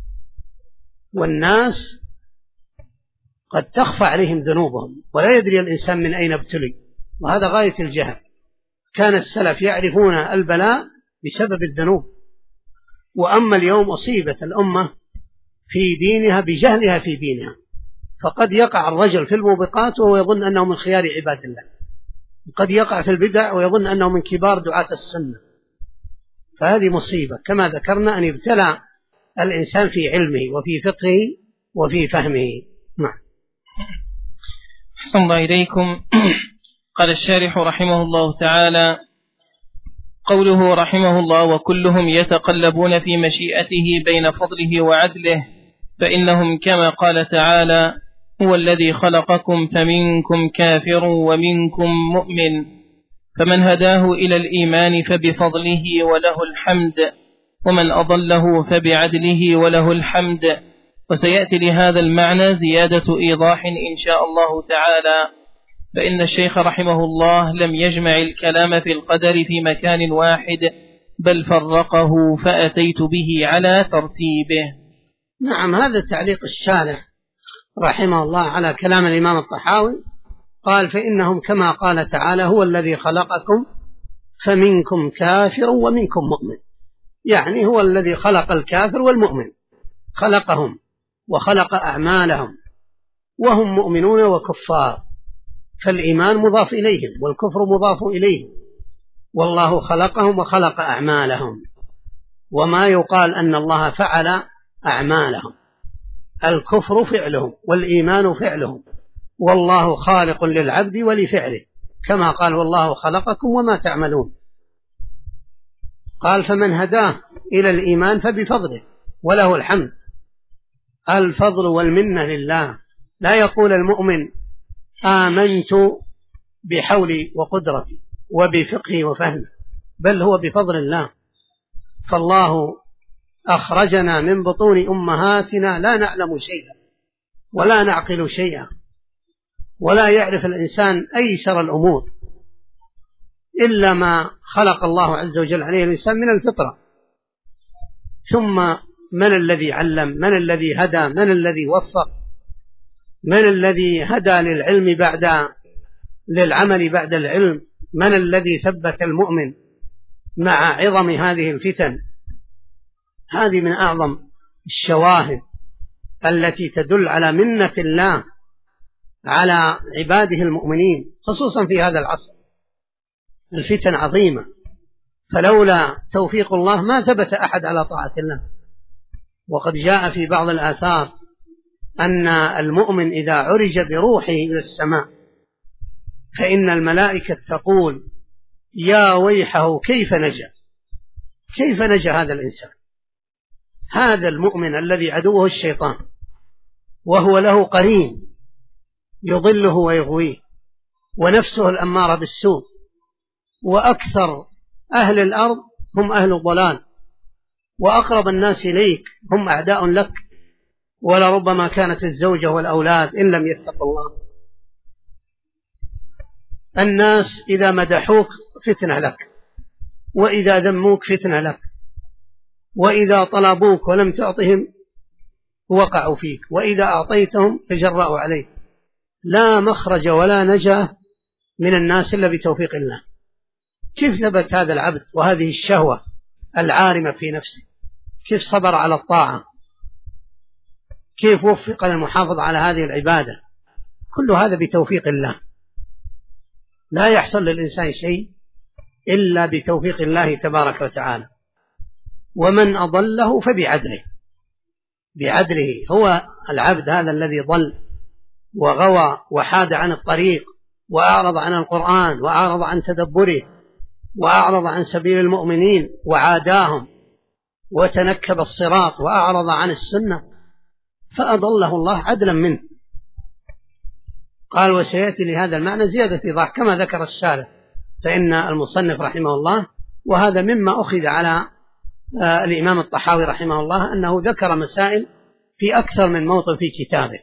والناس قد تخفى عليهم ذنوبهم ولا يدري الإنسان من أين ابتلي، وهذا غاية الجهل. كان السلف يعرفون البلاء بسبب الذنوب، وأما اليوم أصيبت الأمة في دينها بجهلها في دينها، فقد يقع الرجل في الموبقات وهو يظن أنه من خيار عباد الله، قد يقع في البدع ويظن أنه من كبار دعاة السنة. فهذه مصيبة، كما ذكرنا أن يبتلى الإنسان في علمه وفي فقهه وفي فهمه. نعم. أحسن الله إليكم. قال الشارح رحمه الله تعالى: قوله رحمه الله: وكلهم يتقلبون في مشيئته بين فضله وعدله، فإنهم كما قال تعالى: هو الذي خلقكم فمنكم كافر ومنكم مؤمن، فمن هداه إلى الإيمان فبفضله وله الحمد، ومن أضله فبعدله وله الحمد. وسيأتي لهذا المعنى زيادة إيضاح إن شاء الله تعالى، فإن الشيخ رحمه الله لم يجمع الكلام في القدر في مكان واحد، بل فرقه فأتيت به على ترتيبه. نعم، هذا تعليق الشارح رحمه الله على كلام الإمام الطحاوي. قال: فإنهم كما قال تعالى: هو الذي خلقكم فمنكم كافر ومنكم مؤمن، يعني هو الذي خلق الكافر والمؤمن، خلقهم وخلق أعمالهم، وهم مؤمنون وكفار، فالإيمان مضاف إليهم والكفر مضاف إليهم، والله خلقهم وخلق أعمالهم. وما يقال أن الله فعل أعمالهم، الكفر فعلهم والإيمان فعلهم، والله خالق للعبد ولفعله، كما قال: والله خلقكم وما تعملون. قال: فمن هداه إلى الإيمان فبفضله وله الحمد. الفضل والمنة لله، لا يقول المؤمن آمنت بحولي وقدرتي وبفقهي وفهمي، بل هو بفضل الله. فالله أخرجنا من بطون أمهاتنا لا نعلم شيئا ولا نعقل شيئا، ولا يعرف الإنسان أيسر الأمور إلا ما خلق الله عز وجل عليه الإنسان من الفطرة، ثم من الذي علم، من الذي هدى، من الذي وفق، من الذي هدى للعمل بعد العلم، من الذي ثبت المؤمن مع عظم هذه الفتن. هذه من أعظم الشواهد التي تدل على منة الله على عباده المؤمنين، خصوصا في هذا العصر. الفتن عظيمة، فلولا توفيق الله ما ثبت أحد على طاعة الله. وقد جاء في بعض الآثار أن المؤمن إذا عرج بروحه إلى السماء فإن الملائكة تقول يا ويحه كيف نجا هذا الإنسان، هذا المؤمن الذي عدوه الشيطان وهو له قرين يضله ويغويه، ونفسه الأمارة بالسوء، وأكثر أهل الأرض هم أهل الضلال، وأقرب الناس إليك هم أعداء لك، ولربما كانت الزوجة والأولاد إن لم يتقوا الله. الناس إذا مدحوك فتنة لك، وإذا ذموك فتنة لك، وإذا طلبوك ولم تعطهم وقعوا فيك، وإذا أعطيتهم تجرأوا عليك. لا مخرج ولا نجاة من الناس إلا بتوفيق الله. كيف ثبت هذا العبد وهذه الشهوة العارمة في نفسه؟ كيف صبر على الطاعة؟ كيف وفق للمحافظة على هذه العبادة؟ كل هذا بتوفيق الله. لا يحصل للإنسان شيء إلا بتوفيق الله تبارك وتعالى. ومن أضله بعدله هو العبد هذا الذي ضل وغوى وحاد عن الطريق، وأعرض عن القرآن، وأعرض عن تدبره، وأعرض عن سبيل المؤمنين وعاداهم، وتنكب الصراط وأعرض عن السنة، فأضله الله عدلا منه. قال وسيأتي لهذا المعنى زيادة إيضاح كما ذكر الشارح، فإن المصنف رحمه الله، وهذا مما أخذ على الإمام الطحاوي رحمه الله، أنه ذكر مسائل في أكثر من موطن في كتابه،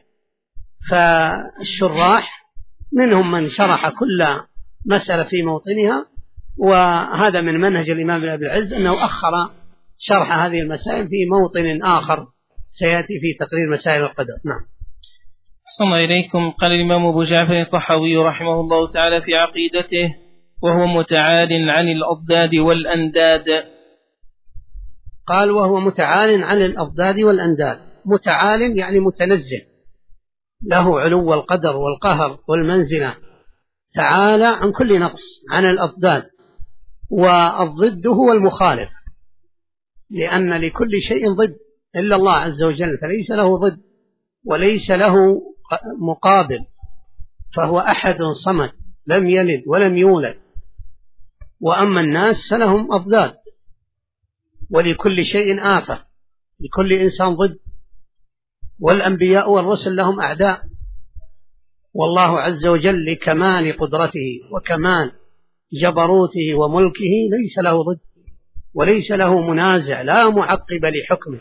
فالشراح منهم من شرح كل مسألة في موطنها، وهذا من منهج الإمام ابن أبي العز أنه أخر شرح هذه المسائل في موطن آخر سيأتي في تقرير مسائل القدر. نعم. أحسن إليكم. قال الإمام أبو جعفر الطحاوي رحمه الله تعالى في عقيدته: وهو متعال عن الأضداد والأنداد. قال وهو متعال عن الأضداد والأنداد. متعال يعني متنزه، له علو القدر والقهر والمنزلة، تعالى عن كل نقص، عن الأضداد. والضد هو المخالف، لأن لكل شيء ضد إلا الله عز وجل، فليس له ضد وليس له مقابل، فهو أحد صمد لم يلد ولم يولد. وأما الناس فلهم أضداد، ولكل شيء آفة، لكل إنسان ضد، والأنبياء والرسل لهم أعداء. والله عز وجل لكمال قدرته وكمال جبروته وملكه ليس له ضد وليس له منازع، لا معقب لحكمه،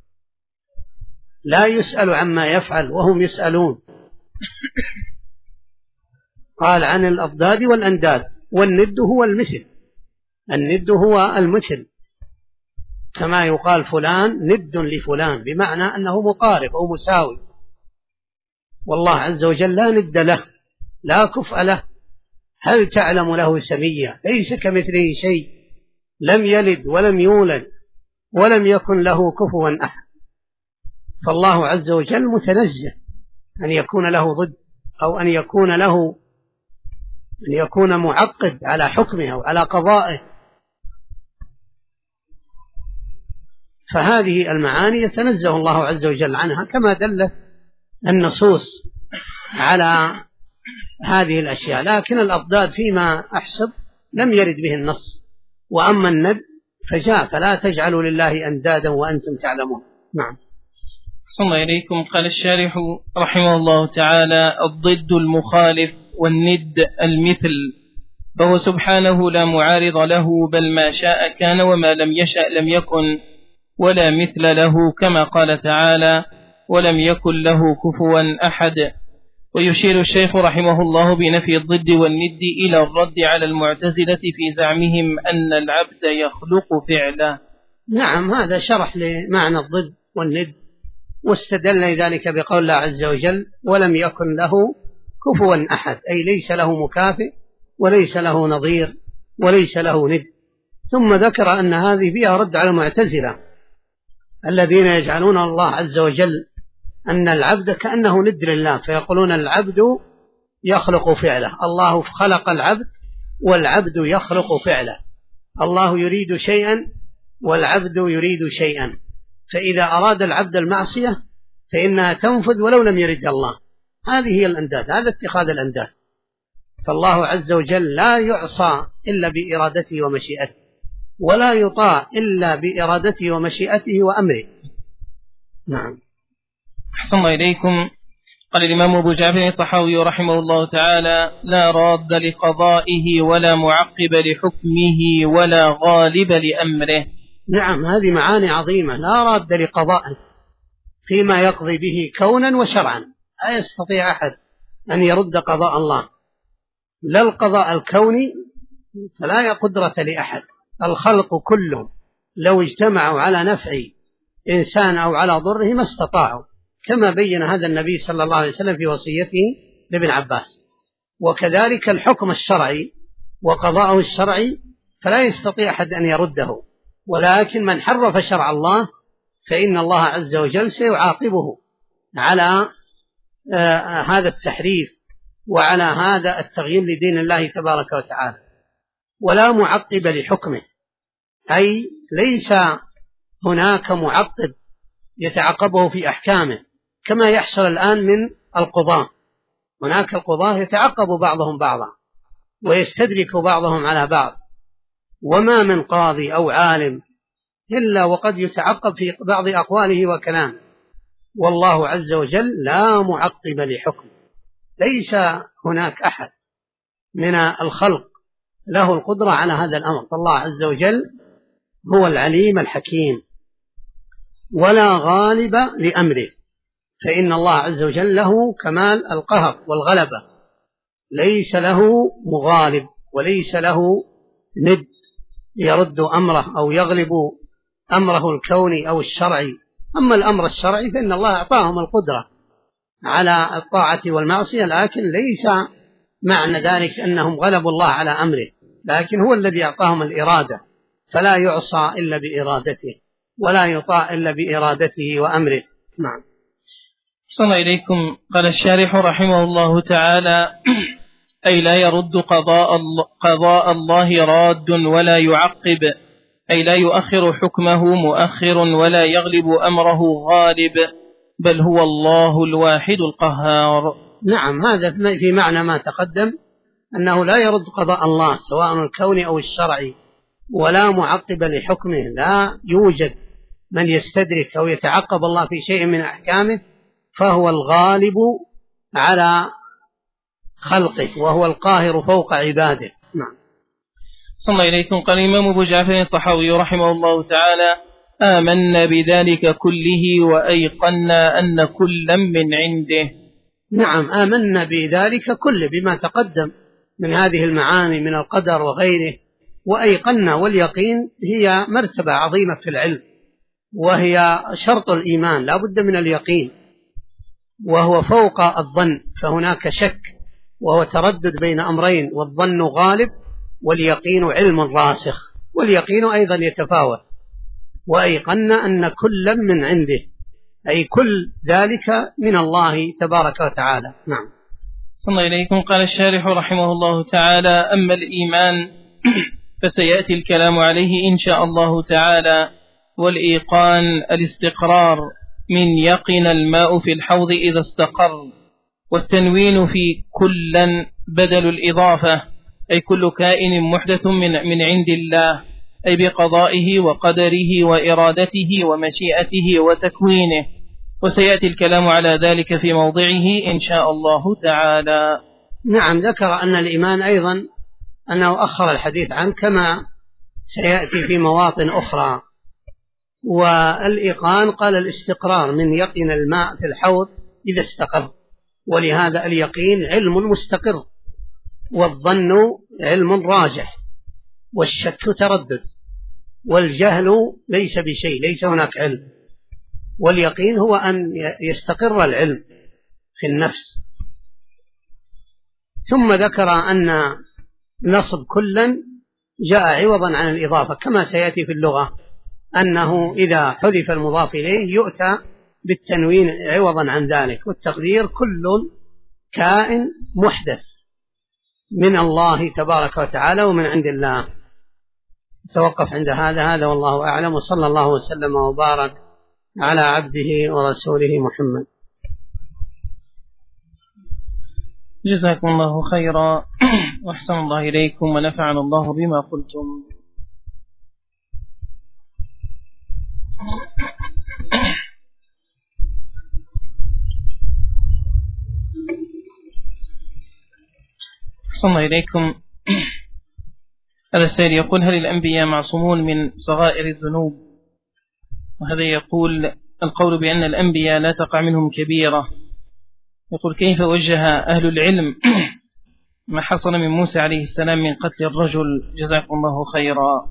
لا يسأل عما يفعل وهم يسألون. قال عن الأضداد والأنداد. والند هو المثل، الند هو المثل، كما يقال فلان ند لفلان، بمعنى أنه مقارب أو مساوي. والله عز وجل لا ند له، لا كفء له. هل تعلم له سميا؟ ليس كمثله شيء، لم يلد ولم يولد ولم يكن له كفوا أحد. فالله عز وجل متنزه أن يكون له ضد، أو أن يكون معقد على حكمه أو على قضائه. فهذه المعاني يتنزه الله عز وجل عنها، كما دلت النصوص على هذه الأشياء. لكن الأضداد فيما أحسب لم يرد به النص. وأما الند فجاء: فلا تجعلوا لله أندادا وأنتم تعلمون. نعم. صلى الله إليكم. قال الشارح رحمه الله تعالى: الضد المخالف، والند المثل، فهو سبحانه لا معارض له، بل ما شاء كان وما لم يشأ لم يكن، ولا مثل له، كما قال تعالى: ولم يكن له كفوا أحد. ويشير الشيخ رحمه الله بنفي الضد والند إلى الرد على المعتزلة في زعمهم أن العبد يخلق فعله، نعم، هذا شرح لمعنى الضد والند، واستدل لذلك بقول الله عز وجل: ولم يكن له كفوا أحد، أي ليس له مكافئ وليس له نظير وليس له ند. ثم ذكر أن هذه فيها رد على المعتزلة الذين يجعلون الله عز وجل أن العبد كأنه ند لله، فيقولون العبد يخلق فعله، الله خلق العبد والعبد يخلق فعله، الله يريد شيئا والعبد يريد شيئا، فإذا أراد العبد المعصية فإنها تنفذ ولو لم يرد الله. هذه هي الأنداد، هذا اتخاذ الأنداد. فالله عز وجل لا يعصى إلا بإرادته ومشيئته، ولا يطاع إلا بإرادته ومشيئته وأمره. نعم. أحسن الله إليكم. قال الإمام أبو جعفر الطحاوي رحمه الله تعالى: لا راد لقضائه ولا معقب لحكمه ولا غالب لأمره. نعم، هذه معاني عظيمة. لا راد لقضائه فيما يقضي به كونا وشرعا، لا يستطيع أحد أن يرد قضاء الله، لا القضاء الكوني فلا قدرة لأحد. الخلق كلهم لو اجتمعوا على نفع إنسان أو على ضره ما استطاعوا، كما بين هذا النبي صلى الله عليه وسلم في وصيته لابن عباس. وكذلك الحكم الشرعي وقضاءه الشرعي فلا يستطيع أحد أن يرده، ولكن من حرف شرع الله فإن الله عز وجل سيعاقبه على هذا التحريف وعلى هذا التغيير لدين الله تبارك وتعالى. ولا معقب لحكمه، أي ليس هناك معقب يتعقبه في أحكامه كما يحصل الآن من القضاة. هناك القضاة يتعقب بعضهم بعضا ويستدرك بعضهم على بعض، وما من قاضي أو عالم إلا وقد يتعقب في بعض أقواله وكلامه. والله عز وجل لا معقب لحكمه، ليس هناك أحد من الخلق له القدرة على هذا الأمر، فالله عز وجل هو العليم الحكيم. ولا غالب لأمره، فإن الله عز وجل له كمال القهر والغلبة، ليس له مغالب وليس له ند يرد أمره أو يغلب أمره الكوني أو الشرعي. أما الأمر الشرعي فإن الله أعطاهم القدرة على الطاعة والمعصية، لكن ليس معنى ذلك أنهم غلبوا الله على أمره، لكن هو الذي أعطاهم الإرادة، فلا يعصى إلا بإرادته ولا يطاع إلا بإرادته وأمره. نعم. صلى إليكم. قال الشارح رحمه الله تعالى: أي لا يرد قضاء الله راد ولا يعقب، أي لا يؤخر حكمه مؤخر ولا يغلب أمره غالب، بل هو الله الواحد القهار. نعم، هذا في معنى ما تقدم، أنه لا يرد قضاء الله سواء الكوني أو الشرعي، ولا معقب لحكمه، لا يوجد من يستدرك أو يتعقب الله في شيء من أحكامه، فهو الغالب على خلقه وهو القاهر فوق عباده. نعم. صلى الله إليكم. قال الإمام أبو جعفر الطحاوي رحمه الله تعالى: آمنا بذلك كله وأيقنا أن كلا من عنده. نعم، آمنا بذلك كله بما تقدم من هذه المعاني من القدر وغيره، وأيقنا، واليقين هي مرتبة عظيمة في العلم، وهي شرط الإيمان، لا بد من اليقين، وهو فوق الظن، فهناك شك وهو تردد بين أمرين، والظن غالب واليقين علم راسخ، واليقين أيضا يتفاوت. وأيقنا أن كلا من عنده، أي كل ذلك من الله تبارك وتعالى. نعم. صلى الله إليكم. قال الشارح رحمه الله تعالى: أما الإيمان فسيأتي الكلام عليه إن شاء الله تعالى. والإيقان الاستقرار، من يقن الماء في الحوض إذا استقر. والتنوين في كلا بدل الإضافة، أي كل كائن محدث من عند الله، أي بقضائه وقدره وإرادته ومشيئته وتكوينه. وسيأتي الكلام على ذلك في موضعه إن شاء الله تعالى. نعم، ذكر أن الإيمان أيضا أنه أخر الحديث عنه كما سيأتي في مواطن أخرى. والإيقان قال الاستقرار، من يقن الماء في الحوض إذا استقر، ولهذا اليقين علم مستقر، والظن علم راجح، والشك تردد. والجهل ليس بشيء، ليس هناك علم، واليقين هو أن يستقر العلم في النفس. ثم ذكر أن نصب كلا جاء عوضا عن الإضافة، كما سيأتي في اللغة أنه إذا حذف المضاف إليه يؤتى بالتنوين عوضا عن ذلك، والتقدير كل كائن محدث من الله تبارك وتعالى ومن عند الله. توقف عند هذا والله أعلم، وصلى الله وسلم وبارك على عبده ورسوله محمد. جزاكم الله خيرا وأحسن الله إليكم ونفعنا الله بما قلتم. أحسن الله إليكم. هذا السائل يقول: هل الأنبياء معصومون من صغائر الذنوب؟ وهذا يقول: القول بأن الأنبياء لا تقع منهم كبيرة. يقول: كيف وجه أهل العلم ما حصل من موسى عليه السلام من قتل الرجل؟ جزاكم الله خيرا.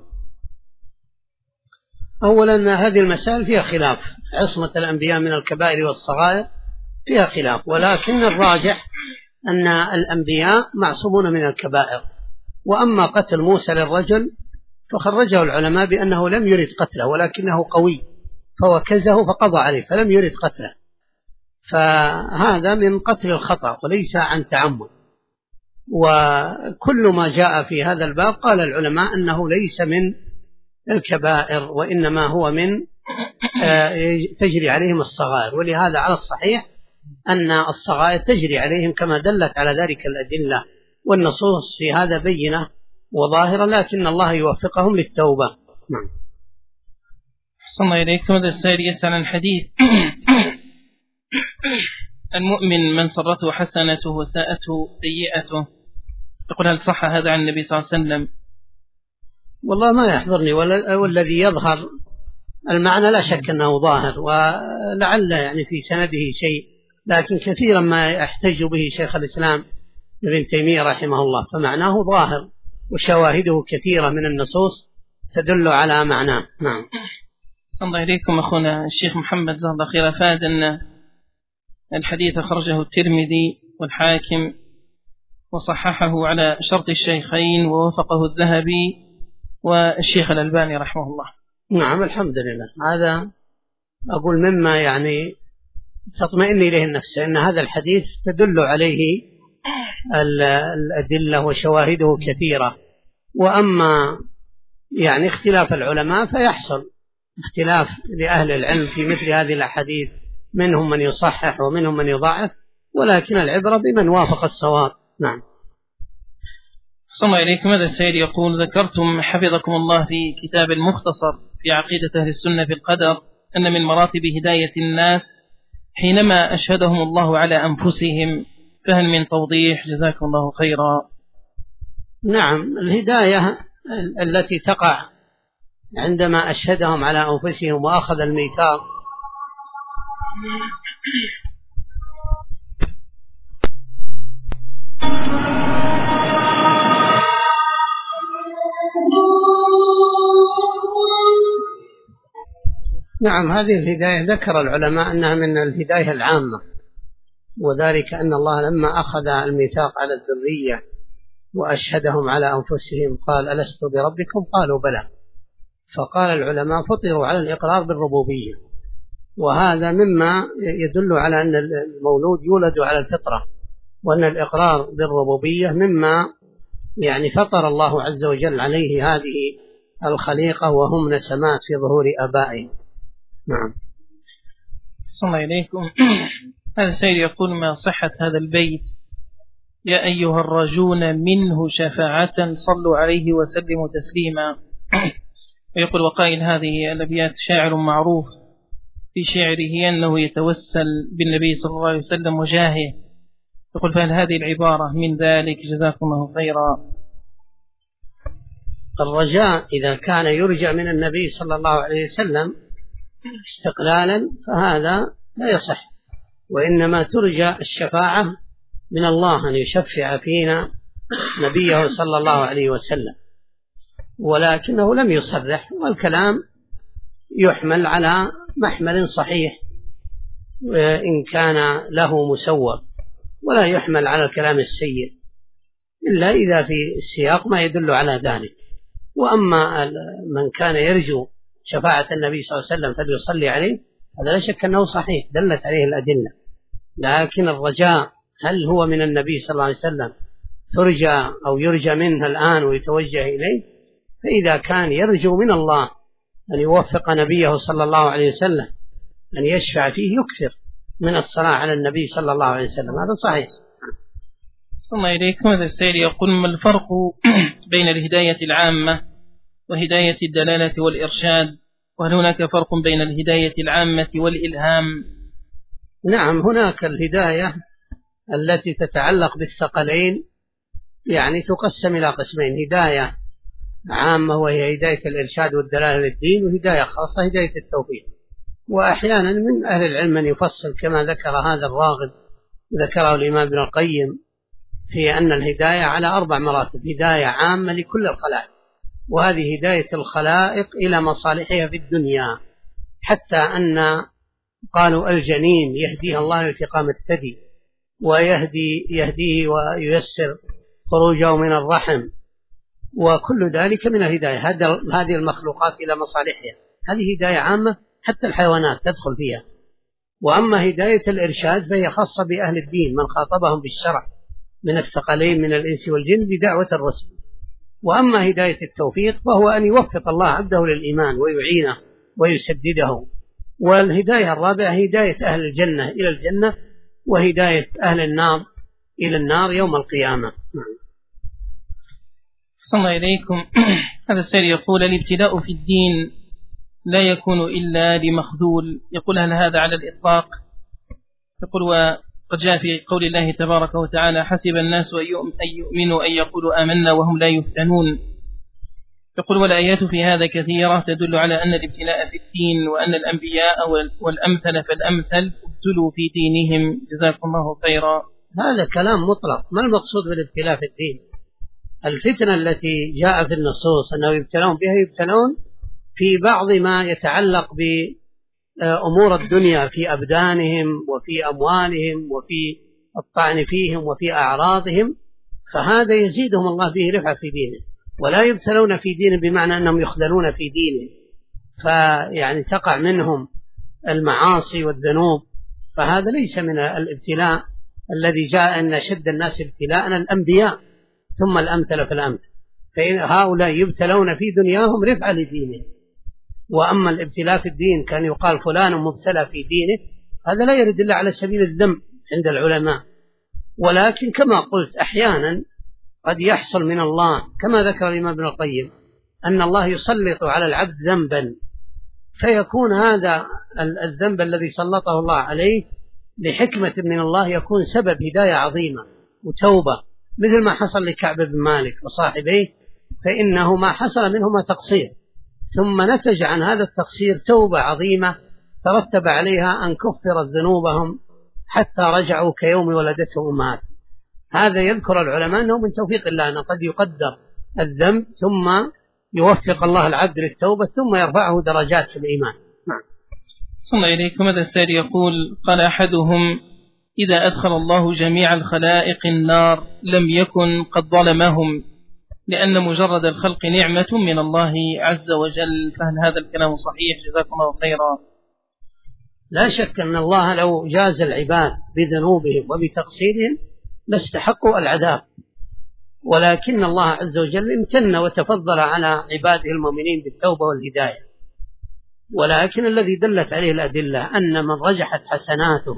أولا هذه المسائل فيها خلاف، عصمة الأنبياء من الكبائر والصغائر فيها خلاف، ولكن الراجح أن الأنبياء معصومون من الكبائر. وأما قتل موسى للرجل فخرجه العلماء بأنه لم يرد قتله، ولكنه قوي فوكزه فقضى عليه فلم يرد قتله، فهذا من قتل الخطأ وليس عن تعمد. وكل ما جاء في هذا الباب قال العلماء أنه ليس من الكبائر، وإنما هو من تجري عليهم الصغائر، ولهذا على الصحيح أن الصغائر تجري عليهم كما دلت على ذلك الأدلة، والنصوص في هذا بينة وظاهرة، لكن الله يوفقهم للتوبة. نعم. أحسن الله إليكم. هذا السائل يسأل عن حديث المؤمن من سرته حسنته وساءته سيئته، يقول: هل صح هذا عن النبي صلى الله عليه وسلم؟ والله ما يحضرني، والذي يظهر المعنى لا شك أنه ظاهر، ولعل يعني في سنده شيء، لكن كثيرا ما يحتج به شيخ الإسلام ابن تيمية رحمه الله، فمعناه ظاهر وشواهده كثيرة من النصوص تدل على معناه. نعم. صلى الله إليكم. أخونا الشيخ محمد جزاه الله خير أفاد أن الحديث أخرجه الترمذي والحاكم وصححه على شرط الشيخين ووافقه الذهبي والشيخ الألباني رحمه الله. نعم الحمد لله. هذا أقول مما يعني تطمئن إليه النفس، أن هذا الحديث تدل عليه الأدلة وشواهده كثيرة. وأما يعني اختلاف العلماء فيحصل اختلاف لأهل العلم في مثل هذه الأحاديث، منهم من يصحح ومنهم من يضعف، ولكن العبرة بمن وافق الصواب. نعم. صلى الله إليكم. هذا السيد يقول: ذكرتم حفظكم الله في كتاب المختصر في عقيدة أهل السنة في القدر أن من مراتب هداية الناس حينما أشهدهم الله على أنفسهم، فهل من توضيح؟ جزاكم الله خيرا. نعم، الهداية التي تقع عندما أشهدهم على أنفسهم وأخذ الميثاق نعم، هذه الهداية ذكر العلماء أنها من الهداية العامة، وذلك أن الله لما أخذ الميثاق على الذرية وأشهدهم على أنفسهم قال: ألست بربكم؟ قالوا: بلى. فقال العلماء: فطروا على الإقرار بالربوبية، وهذا مما يدل على أن المولود يولد على الفطرة، وأن الإقرار بالربوبية مما يعني فطر الله عز وجل عليه هذه الخليقة، وهم نسمات في ظهور آبائهم. نعم. صلى الله إليكم. هذا السيد يقول: ما صحة هذا البيت: يا أيها الرجون منه شفاعة صلوا عليه وسلموا تسليما؟ ويقول: وقائل هذه الأبيات شاعر معروف في شعره أنه يتوسل بالنبي صلى الله عليه وسلم وجاهه، يقول: فهل هذه العبارة من ذلك؟ جزاكم الله خيرا. الرجاء إذا كان يرجى من النبي صلى الله عليه وسلم استقلالا فهذا لا يصح، وإنما ترجى الشفاعة من الله أن يشفع فينا نبيه صلى الله عليه وسلم. ولكنه لم يصرح، والكلام يحمل على محمل صحيح إن كان له مسوغ، ولا يحمل على الكلام السيء إلا إذا في السياق ما يدل على ذلك. وأما من كان يرجو شفاعة النبي صلى الله عليه وسلم فليصلي عليه، هذا لا شك أنه صحيح دلت عليه الأدلة، لكن الرجاء هل هو من النبي صلى الله عليه وسلم ترجى أو يرجى منه الآن ويتوجه إليه؟ فإذا كان يرجو من الله أن يوفق نبيه صلى الله عليه وسلم أن يشفع فيه يكثر من الصلاة على النبي صلى الله عليه وسلم، هذا صحيح. صلى الله عليكم. هذا السائل يقول: ما الفرق بين الهداية العامة وهداية الدلالة والإرشاد؟ وهل هناك فرق بين الهداية العامة والإلهام؟ نعم، هناك الهداية التي تتعلق بالثقلين، يعني تقسم إلى قسمين: هداية عامة وهي هداية الإرشاد والدلالة للدين، وهداية خاصة هداية التوفيق. وأحيانا من أهل العلم من يفصل كما ذكر هذا الراغب ذكره الإمام ابن القيم في أن الهداية على 4 مراتب: هداية عامة لكل الخلائق، وهذه هداية الخلائق إلى مصالحها في الدنيا، حتى أن قالوا الجنين يهديها الله لالتقام الثدي، ويهديه وييسر خروجه من الرحم، وكل ذلك من الهداية. هذه المخلوقات إلى مصالحها، هذه هداية عامة حتى الحيوانات تدخل فيها. وأما هداية الإرشاد فهي خاصة بأهل الدين من خاطبهم بالشرع من الثقلين من الإنس والجن بدعوة الرسل. وأما هداية التوفيق فهو أن يوفق الله عبده للإيمان ويعينه ويسدده. والهداية الرابعة هداية أهل الجنة إلى الجنة، وهداية أهل النار إلى النار يوم القيامة. صلى الله عليكم. هذا السائل يقول: الابتلاء في الدين لا يكون إلا لمخذول. يقول: هل هذا على الإطلاق؟ يقول: وقد جاء في قول الله تبارك وتعالى: حسب الناس أن يؤمنوا أن يقولوا آمنا وهم لا يفتنون. يقول: والآيات في هذا كثيرة تدل على أن الابتلاء في الدين، وأن الأنبياء والأمثل فالأمثل ابتلوا في دينهم. جزاكم الله خيرا. هذا كلام مطلق. ما المقصود بالابتلاء في الدين؟ الفتنة التي جاء في النصوص أنه يبتلون بها يبتلون في بعض ما يتعلق بأمور الدنيا، في أبدانهم وفي أموالهم وفي الطعن فيهم وفي أعراضهم، فهذا يزيدهم الله به رفعة في دينه. ولا يبتلون في دينه بمعنى أنهم يخذلون في دينه، فيعني تقع منهم المعاصي والذنوب، فهذا ليس من الابتلاء الذي جاء أن شد الناس ابتلاء الأنبياء ثم الأمثل فالأمثل، فإن هؤلاء يبتلون في دنياهم رفعة لدينه. وأما الابتلاء في الدين كان يقال فلان مبتلى في دينه، هذا لا يرد إلا على سبيل الذم عند العلماء. ولكن كما قلت أحيانا قد يحصل من الله كما ذكر الإمام ابن القيم أن الله يسلط على العبد ذنبا، فيكون هذا الذنب الذي سلطه الله عليه لحكمة من الله يكون سبب هداية عظيمة وتوبة، مثل ما حصل لكعب بن مالك وصاحبيه، فإنه ما حصل منهما تقصير، ثم نتج عن هذا التقصير توبة عظيمة ترتب عليها أن كفرت ذنوبهم حتى رجعوا كيوم ولدتهم أمهاتهم. هذا يذكر العلماء أنه من توفيق الله، أنه قد يقدر الذنب ثم يوفق الله العبد للتوبة ثم يرفعه درجات في الإيمان. صلى الله عليكم. هذا السائل يقول: قال أحدهم: إذا أدخل الله جميع الخلائق النار لم يكن قد ظلمهم، لأن مجرد الخلق نعمة من الله عز وجل، فهل هذا الكلام صحيح؟ جزاكم الله خيرا. لا شك أن الله لو جاز العباد بذنوبهم وبتقصيرهم لاستحقوا العذاب، ولكن الله عز وجل امتن وتفضل على عباده المؤمنين بالتوبة والهداية. ولكن الذي دلت عليه الأدلة أن من رجحت حسناته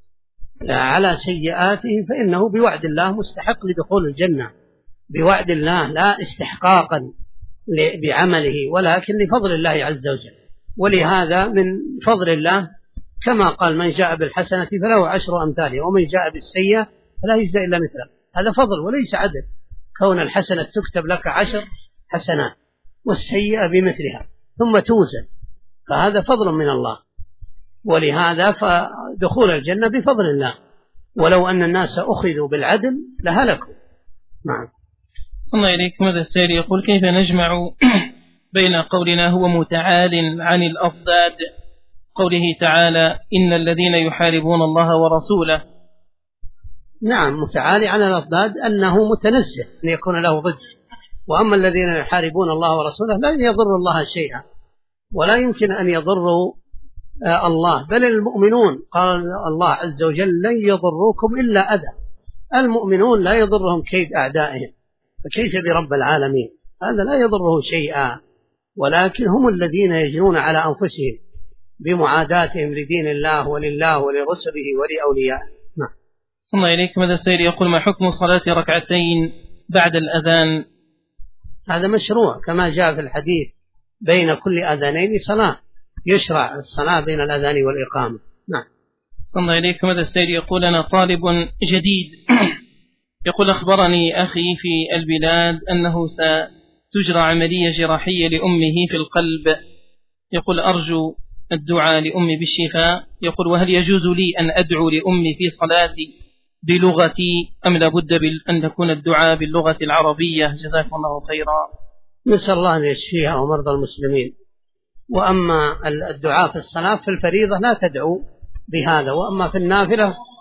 على سيئاته فإنه بوعد الله مستحق لدخول الجنة، بوعد الله لا استحقاقا بعمله ولكن لفضل الله عز وجل. ولهذا من فضل الله كما قال: من جاء بالحسنة فله 10 أمثالها ومن جاء بالسيئة فلا يجزى إلا مثله. هذا فضل وليس عدل، كون الحسنة تكتب لك 10 حسنات والسيئة بمثلها ثم توزن، فهذا فضل من الله. ولهذا فدخول الجنة بفضل الله، ولو أن الناس أخذوا بالعدل لهلكوا. نعم. الله إليك. ماذا السائل يقول: كيف نجمع بين قولنا هو متعال عن الأضداد قوله تعالى: إن الذين يحاربون الله ورسوله؟ نعم، متعالي عن الأضداد أنه متنزه أن يكون له ضد، وأما الذين يحاربون الله ورسوله لن يضروا الله شيئا ولا يمكن أن يضروا الله، بل المؤمنون قال الله عز وجل: لن يضروكم إلا أذى. المؤمنون لا يضرهم كيد أعدائهم، فكيف برب العالمين؟ هذا لا يضره شيئا، ولكن هم الذين يجنون على أنفسهم بمعاداتهم لدين الله ولله ولرسله ولأوليائه. نعم. ثم إليك. ماذا السائل يقول: ما حكم صلاة ركعتين بعد الأذان؟ هذا مشروع كما جاء في الحديث: بين كل أذانين صلاة، يشرع الصلاة بين الأذان والإقامة. نعم. ثم إليك. ماذا السائل يقول: أنا طالب جديد يقول: أخبرني أخي في البلاد أنه ستجرى عملية جراحية لأمه في القلب، يقول: أرجو الدعاء لأمي بالشفاء. يقول: وهل يجوز لي أن أدعو لأمي في صلاتي بلغتي أم لابد أن تكون الدعاء باللغة العربية؟ جزاكم الله خيرا. نسأل الله أن يشفيها ومرضى المسلمين. وأما الدعاء في الصلاة في الفريضة لا تدعو بهذا، وأما في النافلة